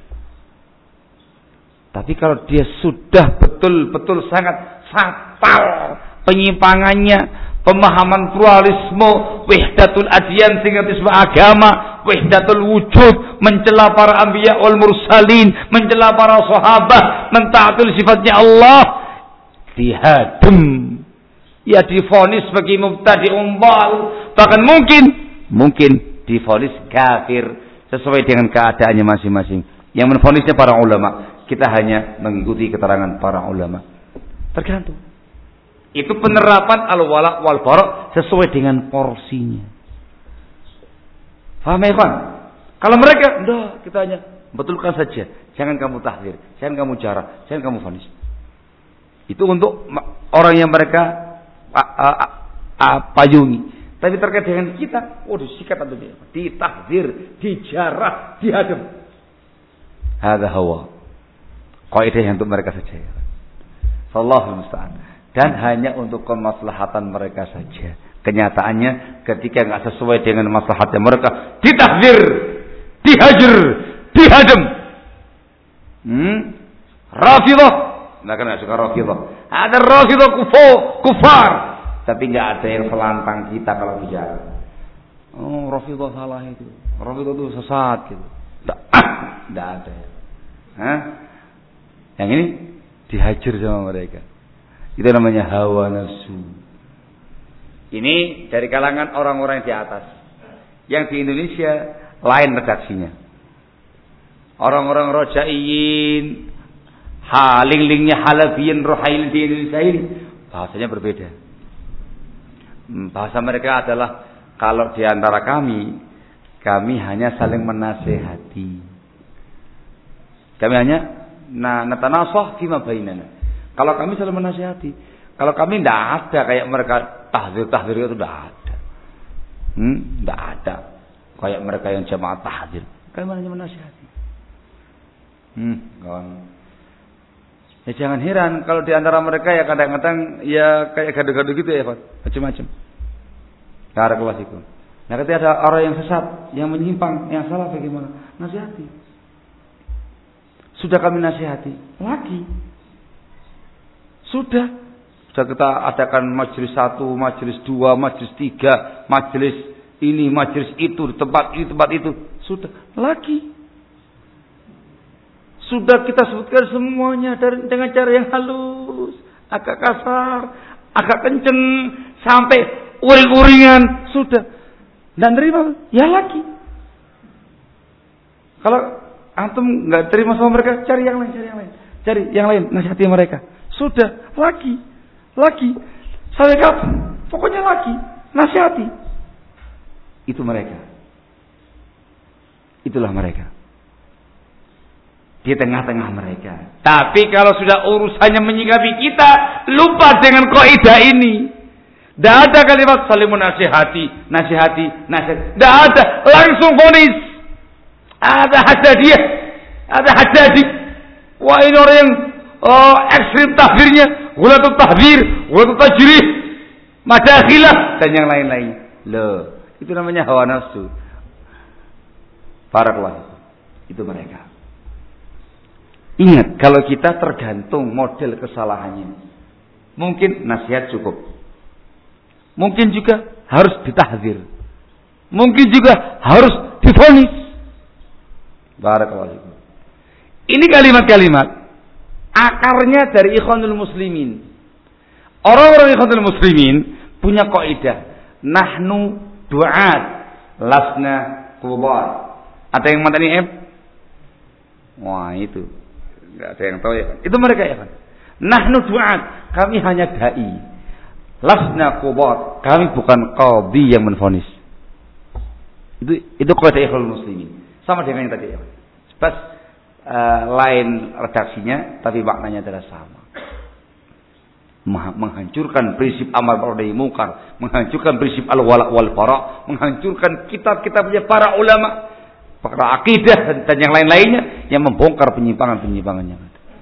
Tapi kalau dia sudah betul-betul sangat fatal penyimpangannya, pemahaman pluralisme, wahdatul adyan sehingga disebut agama, wahdatul wujud, mencela para anbiya wal mursalin, mencela para sahabat, menta'atul sifatnya Allah, dihadem, ya divonis bagi mubtadi umbal, bahkan mungkin mungkin divonis kafir sesuai dengan keadaannya masing-masing. Yang menvonisnya para ulama, kita hanya mengikuti keterangan para ulama. Tergantung. Itu penerapan al-wala wal bara sesuai dengan porsinya. Paham ya, Ikhwan? Kalau mereka, enggak, kita hanya betulkan saja. Jangan kamu tahdzir, jangan kamu jarah, jangan kamu vonis. Itu untuk orang yang mereka a, a, a, a, payungi. Tapi terkait dengan kita, waduh, sikat atau dia, ditahdzir, dijarah, dihadam. Hadza hawa. Kaidah yang untuk mereka saja. Sallallahu musta'an. Dan hanya untuk kemaslahatan mereka saja. Kenyataannya ketika enggak sesuai dengan maslahatnya mereka, ditahdzir, dihajar, dihadam. Hmm? Rafidah. Nah, kan enggak suka Rafidah. Ada Rafidah kufar, kufar. Tapi enggak ada yang selantang kita kalau bicara. Oh, Rafidah salah itu. Rafidah itu sesat gitu. Enggak, enggak ada. Hah? Yang ini dihajar sama mereka. Itu namanya hawa nafsu. Ini dari kalangan orang-orang di atas. Yang di Indonesia lain redaksinya. Orang-orang Rojaiyin, haling-lingnya Halafiyin, Ruhail di Indonesia ini bahasanya berbeda. Bahasa mereka adalah kalau di antara kami, kami hanya saling menasehati. Kami hanya na natanasah fima bainana. Kalau kami saling menasehati, kalau kami tidak ada kayak mereka tahdzir-tahdzir itu tidak ada. Hmm, tidak ada kayak mereka yang jamaah tahdzir. Kami hanya menasihati. Hmm, kawan. Ya jangan heran kalau di antara mereka ya kadang-kadang ya kayak gaduh-gaduh gitu ya, Pak. Macam-macam. Barakallahu fikum. Nah, ketika ada orang yang sesat, yang menyimpang, yang salah bagaimana? Nasihati. Sudah kami nasihati, lagi. Sudah. Sudah kita adakan majelis satu, majelis dua, majelis tiga, majelis ini, majelis itu, di tempat ini, tempat itu. Sudah. Lagi. Sudah kita sebutkan semuanya dari, dengan cara yang halus, agak kasar, agak kenceng, sampai uring-uringan. Sudah. Dan terima, ya lagi. Kalau antum nggak terima sama mereka, cari yang lain, cari yang lain, cari yang lain, nasihati mereka. Sudah, lagi, lagi. Sampai kapan? Pokoknya lagi, nasihati. Itu mereka. Itulah mereka. Di tengah-tengah mereka. Tapi kalau sudah urusannya menyikapi kita, lupa dengan kaidah ini. Tidak ada kalimat saling menasihati, nasihati, nasihati. Tidak ada, langsung vonis. Ada hadadiyah, ada hadadi. Wah, ini orang yang oh, ekstrim tahbirnya, gulatul tahbir, gulatul tajrih, madakhilah dan yang lain-lain. Loh, itu namanya hawa nafsu. Barakallahu. Itu mereka. Ingat, kalau kita tergantung model kesalahannya. Mungkin nasihat cukup. Mungkin juga harus ditahdzir. Mungkin juga harus divonis. Barakallahu. Ini kalimat-kalimat akarnya dari Ikhwanul Muslimin. Orang-orang Ikhwanul Muslimin punya kaidah, nahnu du'at lasna qubat. Ada yang matani F? Wah, itu enggak ada yang tahu ya kan? Itu mereka ya kan? Nahnu du'at, kami hanya dai. Lasna qubat, kami bukan qadhi yang menvonis. Itu itu kaidah Ikhwanul Muslimin. Sama dengan yang tadi ya. Pas uh, lain redaksinya tapi maknanya adalah sama. Menghancurkan prinsip amar ma'ruf nahi munkar, menghancurkan prinsip al-wala wal bara, menghancurkan kitab-kitabnya para ulama, para akidah dan yang lain-lainnya yang membongkar penyimpangan-penyimpangannya.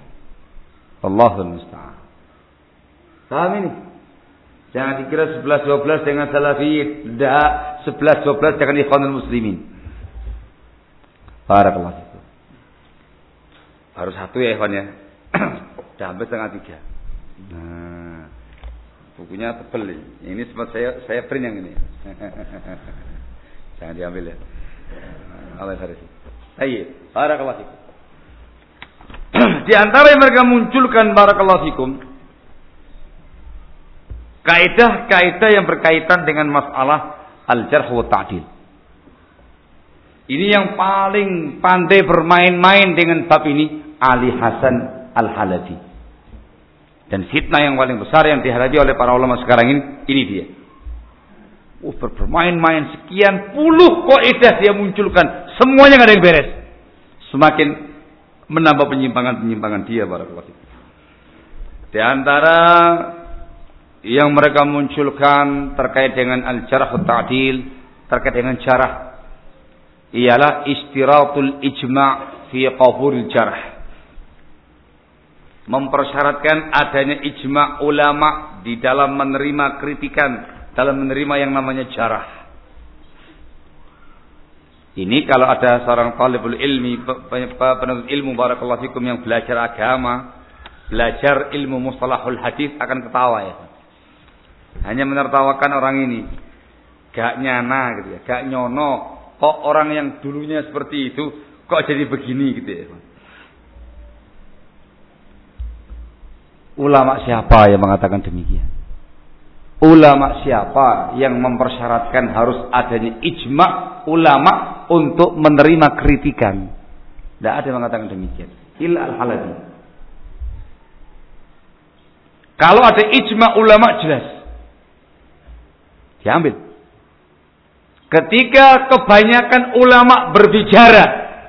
Allahul musta'an. Paham ini? Jangan dikira sebelas dua belas dengan salafiyin. Tidak, sebelas dua belas dengan Ikhwanul Muslimin. Barakallahu fikum. Harus satu ya Ikhwan ya. Udah hampir setengah tiga. Nah, bukunya tebel ini. Ini sempat saya saya print yang ini. Jangan diambil ya. Allah harus. Ayo, barakallahu fikum. Di antara yang mereka munculkan barakallahu fikum, kaidah-kaidah yang berkaitan dengan masalah al-jarh wa ta'dil. Ini yang paling pandai bermain-main dengan bab ini, Ali Hasan Al-Halabi. Dan fitnah yang paling besar yang dihadapi oleh para ulama sekarang ini, ini dia. Uh, bermain-main sekian puluh kaidah dia munculkan, semuanya nggak ada yang beres. Semakin menambah penyimpangan-penyimpangan dia barakallahu fikum. Di antara yang mereka munculkan terkait dengan al-jarh wa ta'dil, terkait dengan jarh, ialah istiratul ijma' fi qabulil jarh. Mempersyaratkan adanya ijma' ulama di dalam menerima kritikan, dalam menerima yang namanya jarh. Ini kalau ada seorang talibul ilmi, penuntut ilmu barakallahu fikum yang belajar agama, belajar ilmu mustalahul hadis akan ketawa ya. Hanya menertawakan orang ini. Gak nyana gitu ya, gak nyono. Kok orang yang dulunya seperti itu kok jadi begini gitu ya. Ulama siapa yang mengatakan demikian? Ulama siapa yang mempersyaratkan harus adanya ijma' ulama untuk menerima kritikan? Tidak ada yang mengatakan demikian. Illa al-Halabi. Kalau ada ijma' ulama jelas diambil. Ketika kebanyakan ulama berbicara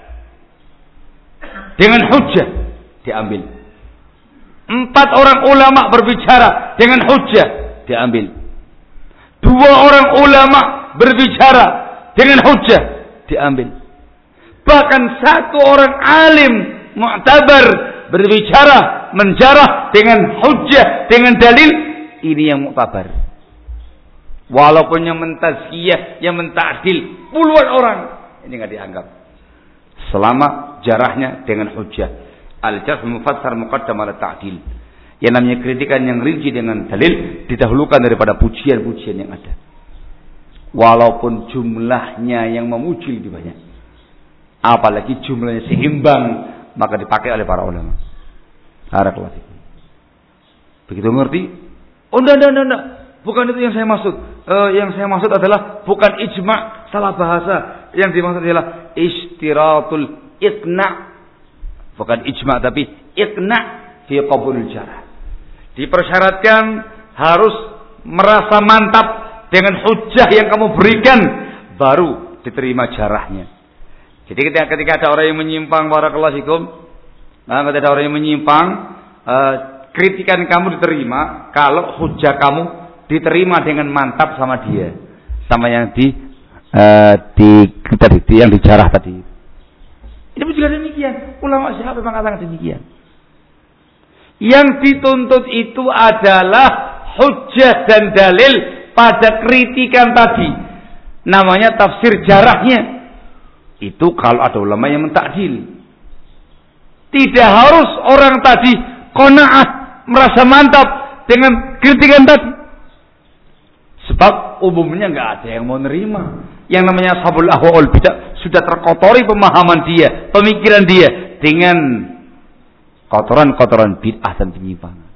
dengan hujjah, diambil. Empat orang ulama berbicara dengan hujjah, diambil. Dua orang ulama berbicara dengan hujjah, diambil. Bahkan satu orang alim mu'tabar berbicara, menjarah dengan hujjah, dengan dalil, ini yang mu'tabar. Walaupun yang mentazkiyah, yang menta'dil puluhan orang, ini enggak dianggap. Selama jarahnya dengan hujjah. Al-jarh mufassar muqaddam ala ta'dil. Yang namanya kritikan yang rinci dengan dalil didahulukan daripada pujian-pujian yang ada. Walaupun jumlahnya yang memuji lebih banyak. Apalagi jumlahnya seimbang, maka dipakai oleh para ulama. Barakallahu fikum. Begitu ngerti? Oh enggak, enggak, enggak. Bukan itu yang saya maksud. Uh, yang saya maksud adalah bukan ijma', salah bahasa. Yang dimaksud adalah istiratul iqna'. Bukan ijma' tapi iqna' fi qabulil jarah. Dipersyaratkan harus merasa mantap dengan hujjah yang kamu berikan baru diterima jarahnya. Jadi ketika, ketika ada orang yang menyimpang, barakallahu fikum, nah, ketika ada orang yang menyimpang, uh, kritikan kamu diterima kalau hujjah kamu diterima dengan mantap sama dia, sama yang di uh, di tadi yang dijarah tadi. Ini juga demikian. Ulama siapa yang mengatakan demikian? Yang dituntut itu adalah hujjah dan dalil pada kritikan tadi. Namanya tafsir jarahnya. Itu kalau ada ulama yang mentakdil. Tidak harus orang tadi qanaah, merasa mantap dengan kritikan tadi. Sebab umumnya nggak ada yang mau nerima. Yang namanya ashabul ahwa'ul bidah sudah terkotori pemahaman dia, pemikiran dia dengan kotoran-kotoran bid'ah dan penyimpangan.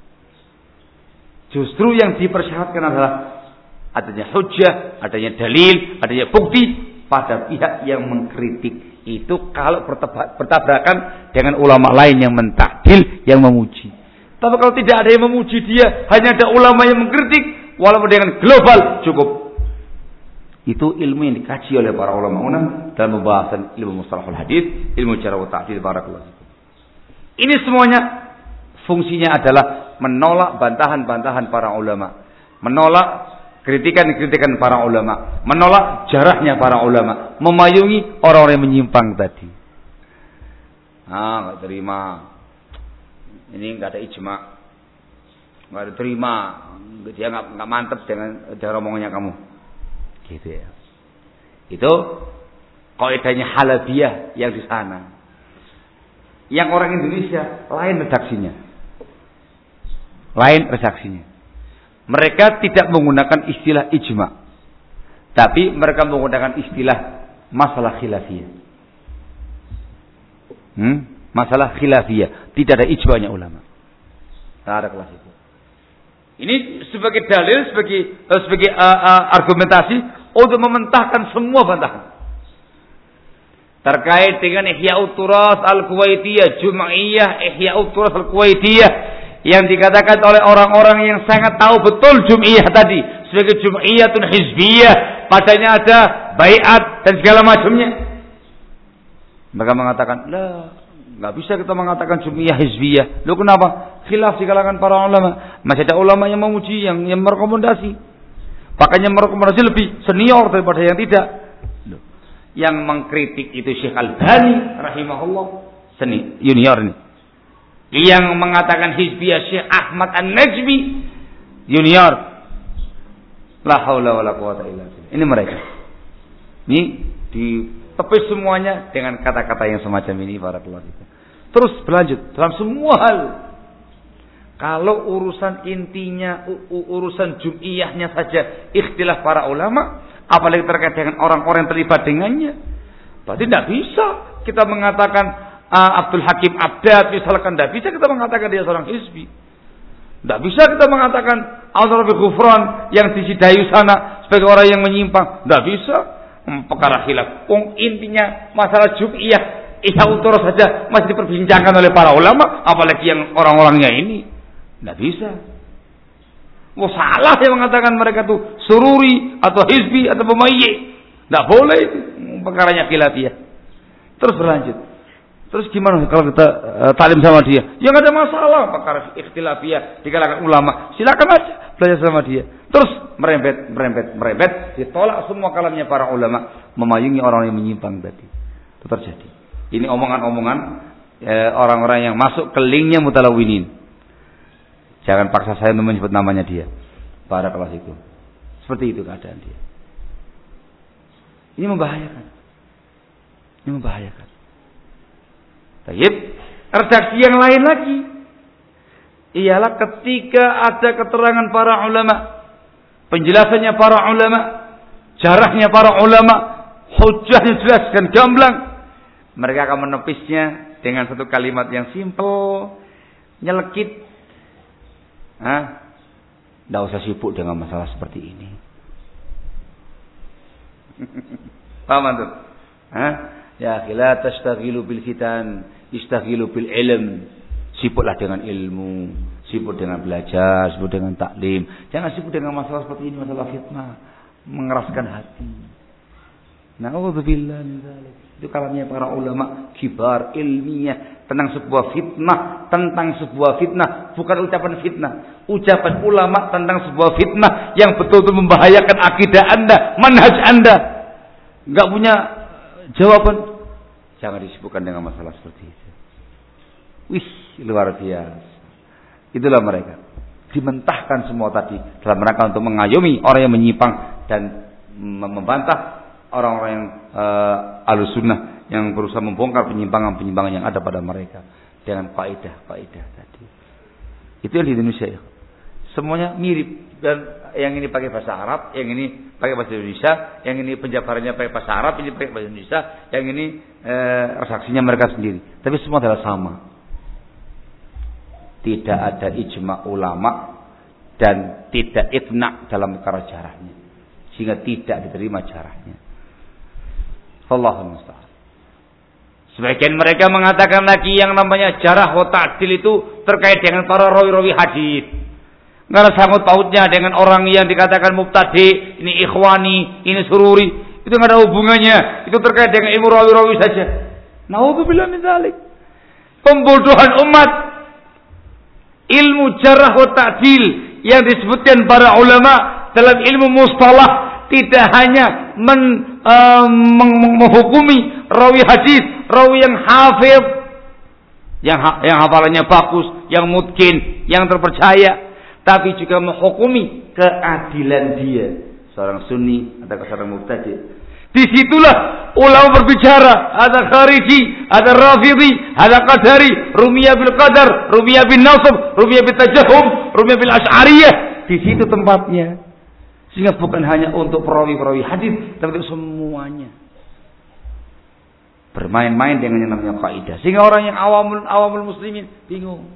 Justru yang dipersyaratkan adalah adanya hujjah, adanya dalil, adanya bukti pada pihak yang mengkritik. Itu kalau bertabrakan dengan ulama lain yang mentakdil, yang memuji. Tapi kalau tidak ada yang memuji dia, hanya ada ulama yang mengkritik, walaupun dengan global cukup. Itu ilmu yang dikaji oleh para ulama dalam pembahasan ilmu mustalahul hadis, ilmu jarh wa ta'dil. Barakallahu. Ini semuanya fungsinya adalah menolak bantahan-bantahan para ulama, menolak kritikan-kritikan para ulama, menolak jarahnya para ulama, memayungi orang-orang yang menyimpang tadi. Ah, enggak terima. Ini enggak ada ijma'. Enggak ada terima. Dia enggak enggak mantap dengan cara omongannya kamu. Gitu ya. Itu kaidahnya Halabiyah yang di sana. Yang orang Indonesia lain redaksinya. Lain redaksinya. Mereka tidak menggunakan istilah ijma'. Tapi mereka menggunakan istilah masalah khilafiyah. Hmm? Masalah khilafiyah. Tidak ada ijma'nya ulama. Tidak ada kelas itu. Ini sebagai dalil, sebagai uh, sebagai uh, uh, argumentasi untuk mementahkan semua bantahan terkait dengan Ihya'ut Turas Al-Kuwaitiyah, Jum'iyah Ihya'ut Turas Al-Kuwaitiyah yang dikatakan oleh orang-orang yang sangat tahu betul Jum'iyah tadi sebagai Jum'iyatun Hizbiyah, padanya ada baiat dan segala macamnya. Mereka mengatakan, lah, nggak bisa kita mengatakan Jum'iyah Hizbiyah. Loh kenapa? Khilaf di kalangan para ulama. Masih ada ulama yang memuji, yang, yang merekomendasi. Bahkan yang merekomendasi lebih senior daripada yang tidak. Loh. Yang mengkritik itu Syekh Al-Bani rahimahullah, seni junior ini. Yang mengatakan Hizbiyah Syekh Ahmad An-Najmi junior. La haula wala quwata illa billah. Ini mereka. Ini di tepis semuanya dengan kata-kata yang semacam ini barakallahu fikum. Terus berlanjut dalam semua hal. Kalau urusan intinya, urusan jum'iyahnya saja ikhtilaf para ulama, apalagi terkait dengan orang-orang yang terlibat dengannya, berarti tidak bisa kita mengatakan uh, Abdul Hakim Abdad misalkan, tidak bisa kita mengatakan dia seorang hizbi. Tidak bisa kita mengatakan Al-Rabi Ghufran yang di Sidayu sana sebagai orang yang menyimpang. Tidak bisa. Perkara khilaf. Pung intinya masalah jum'iyah, ihya utur saja masih diperbincangkan oleh para ulama, apalagi yang orang-orangnya ini. Tidak bisa. Mau salah yang mengatakan mereka tuh sururi atau hizbi atau pemayyi. Tidak boleh itu. Perkaranya khilafiyah. Terus berlanjut. Terus gimana kalau kita uh, talim sama dia? Ya nggak ada masalah perkara ikhtilafiyah di kalangan ulama. Silakan aja belajar sama dia. Terus merembet, merembet, merembet, ditolak semua kalamnya para ulama, memayungi orang yang menyimpang tadi. Itu terjadi. Ini omongan-omongan eh, orang-orang yang masuk ke linknya mutalawinin. Jangan paksa saya untuk menyebut namanya dia. Barakallahu fikum. Seperti itu keadaan dia. Ini membahayakan. Ini membahayakan. Baik, redaksi yang lain lagi ialah ketika ada keterangan para ulama, penjelasannya para ulama, jarahnya para ulama, hujahnya jelas dan gamblang, mereka akan menepisnya dengan satu kalimat yang simpel, nyelekit. Hah? Tidak usah sibuk dengan masalah seperti ini. Paham tuh? Hah? Ya, la tastaghilu bil fitan, istaghilu bil ilm. Sibuklah dengan ilmu, sibuk dengan belajar, sibuk dengan taklim. Jangan sibuk dengan masalah seperti ini, masalah fitnah, mengeraskan hati. Na'udzubillah min dzalik. Itu kalamnya para ulama kibar ilmiah tentang sebuah fitnah, tentang sebuah fitnah, bukan ucapan fitnah. Ucapan ulama tentang sebuah fitnah yang betul-betul membahayakan akidah Anda, manhaj Anda. Enggak punya jawaban. Jangan disibukkan dengan masalah seperti itu. Wih, luar biasa. Itulah mereka. Dimentahkan semua tadi dalam rangka untuk mengayomi orang yang menyimpang dan membantah orang-orang yang uh, Ahlussunnah yang berusaha membongkar penyimpangan-penyimpangan yang ada pada mereka dengan kaidah-kaidah tadi. Itu yang di Indonesia ya. Semuanya mirip, dan yang ini pakai bahasa Arab, yang ini pakai bahasa Indonesia, yang ini penjabarannya pakai bahasa Arab, ini pakai bahasa Indonesia, yang ini eh, redaksinya mereka sendiri. Tapi semua adalah sama. Tidak ada ijma ulama dan tidak itna dalam perkara jarahnya, sehingga tidak diterima jarahnya. Allahumma musta'an. Sebagian mereka mengatakan lagi yang namanya jarah wa ta'dil itu terkait dengan para rawi-rawi hadis. Nggak ada sangkut pautnya dengan orang yang dikatakan mubtadi, ini ikhwani, ini sururi. Itu nggak ada hubungannya. Itu terkait dengan ilmu rawi-rawi saja. Na'udzubillah min dzalik. Pembodohan umat. Ilmu jarah wa ta'dil yang disebutkan para ulama dalam ilmu mustalah tidak hanya men, uh, menghukumi rawi hadis, rawi yang hafid, yang ha, yang hafalannya bagus, yang mungkin, yang terpercaya, tapi juga menghukumi keadilan dia, seorang sunni atau seorang mubtadi. Disitulah ulama berbicara, ada khariji, ada rafidhi, ada qadari, rumiyah bil qadar, rumiyah bin nasab, rumiyah bil tajahum, rumiyah bil asy'ariyah. Di situ tempatnya. Sehingga bukan hanya untuk perawi-perawi hadis, tapi untuk semuanya. Bermain-main dengan yang namanya kaidah. Sehingga orang yang awamul awamul muslimin bingung.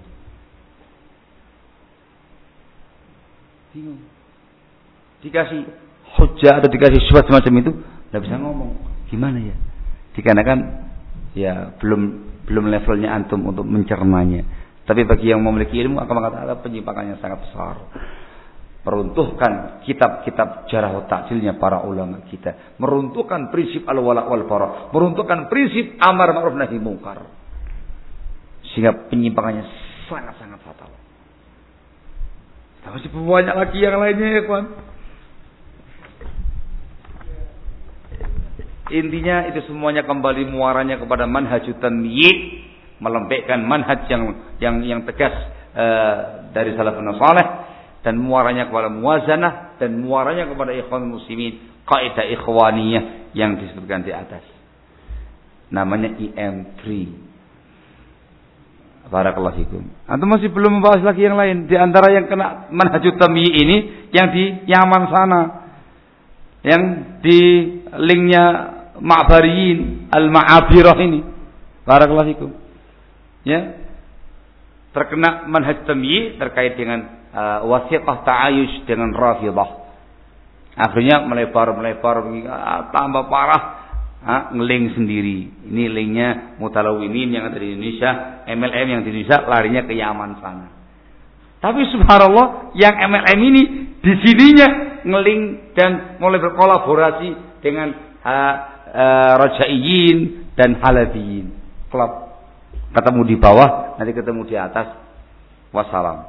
Bingung. Dikasih hujjah atau dikasih syubhat semacam itu, tidak bisa ngomong. Gimana ya? Dikarenakan ya belum belum levelnya antum untuk mencernanya. Tapi bagi yang memiliki ilmu akan mengatakan penyimpangannya sangat besar. Meruntuhkan kitab-kitab jarah wa ta'dilnya para ulama kita, meruntuhkan prinsip al-wala wal bara, meruntuhkan prinsip amar ma'ruf nahi munkar, sehingga penyimpangannya sangat-sangat fatal. Tapi banyak lagi yang lainnya ya kawan. Intinya itu semuanya kembali muaranya kepada manhajut tanyi', melembekkan manhaj yang yang yang tegas uh, dari salafun salih, dan muaranya kepada muwazanah, dan muaranya kepada ikhwan muslimin, kaidah ikhwaniyah yang disebutkan di atas. namanya I M tiga. Barakallahu fikum. Antum masih belum membahas lagi yang lain. Di antara yang kena manhajut tamyi ini yang di Yaman sana. Yang di linknya Ma'bariyin, Al-Ma'abirah ini. Barakallahu fikum. Ya. Terkena manhaj tamyi terkait dengan uh, wasiqah ta'ayush dengan Rafidhah. Akhirnya melebar-melebar uh, tambah parah, uh, ngeling sendiri. Ini linknya Mutalawwinin yang ada di Indonesia, M L M yang di Indonesia larinya ke Yaman sana. Tapi subhanallah, yang M L M ini di sininya ngeling dan mulai berkolaborasi dengan uh, uh, Rajaiyin dan Halabiyin. Klub ketemu di bawah, nanti ketemu di atas. Wassalam.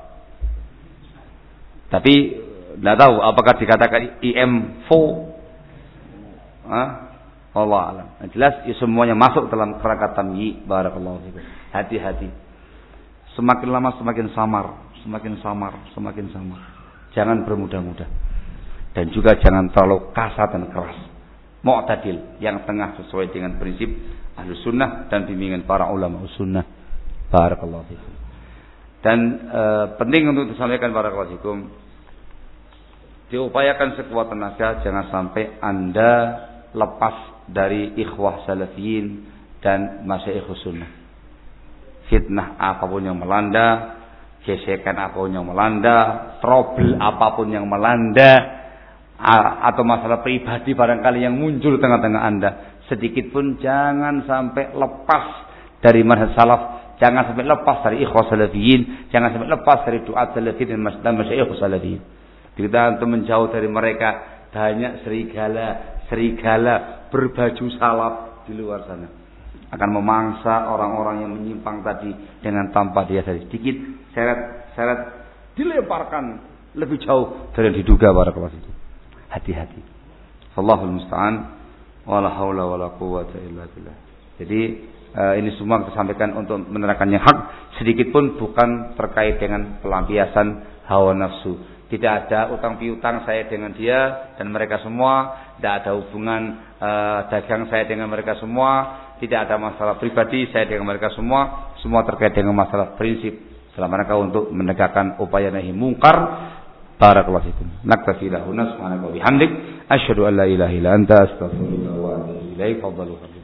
Tapi tidak tahu apakah dikatakan I M empat. Ah, Allah alam. Yang jelas ya, semuanya masuk dalam kerangka tamyi. Barakallahu fikum. Hati-hati. Semakin lama semakin samar, semakin samar, semakin samar. Jangan bermudah-mudah. Dan juga jangan terlalu kasar dan keras. Mu'tadil, yang tengah sesuai dengan prinsip Ahlus Sunnah dan bimbingan para ulama Sunnah. Barakallahu fikum. Dan e, penting untuk disampaikan barakallahu fikum, diupayakan sekuat tenaga jangan sampai Anda lepas dari ikhwah salafiyin dan masyaikhus sunnah. Fitnah apapun yang melanda, gesekan apapun yang melanda, trouble apapun yang melanda, atau masalah pribadi barangkali yang muncul di tengah-tengah Anda, sedikit pun jangan sampai lepas dari manhaj salaf, jangan sampai lepas dari ikhwah salafiyin, jangan sampai lepas dari doa salafiyin dan masyaikhus salafiyin. Kita untuk menjauh dari mereka, banyak serigala, serigala berbaju salaf di luar sana akan memangsa orang-orang yang menyimpang tadi dengan tanpa dia sadari. Sedikit seret-seret dilemparkan lebih jauh dari yang diduga barakallahu fikum. Hati-hati. Wallahul musta'an. Wala haula wala quwwata illa billah. Jadi uh, ini semua kita sampaikan untuk menerangkan yang hak, sedikit pun bukan terkait dengan pelampiasan hawa nafsu. Tidak ada utang piutang saya dengan dia dan mereka semua, tidak ada hubungan uh, dagang saya dengan mereka semua, tidak ada masalah pribadi saya dengan mereka semua, semua terkait dengan masalah prinsip dalam rangka untuk menegakkan upaya nahi mungkar. Barakallahu fikum. Naktafi lahu subhanaka wa bihamdik asyhadu an la ilaha illa anta astaghfiruka wa atubu ilaik. Fadhalu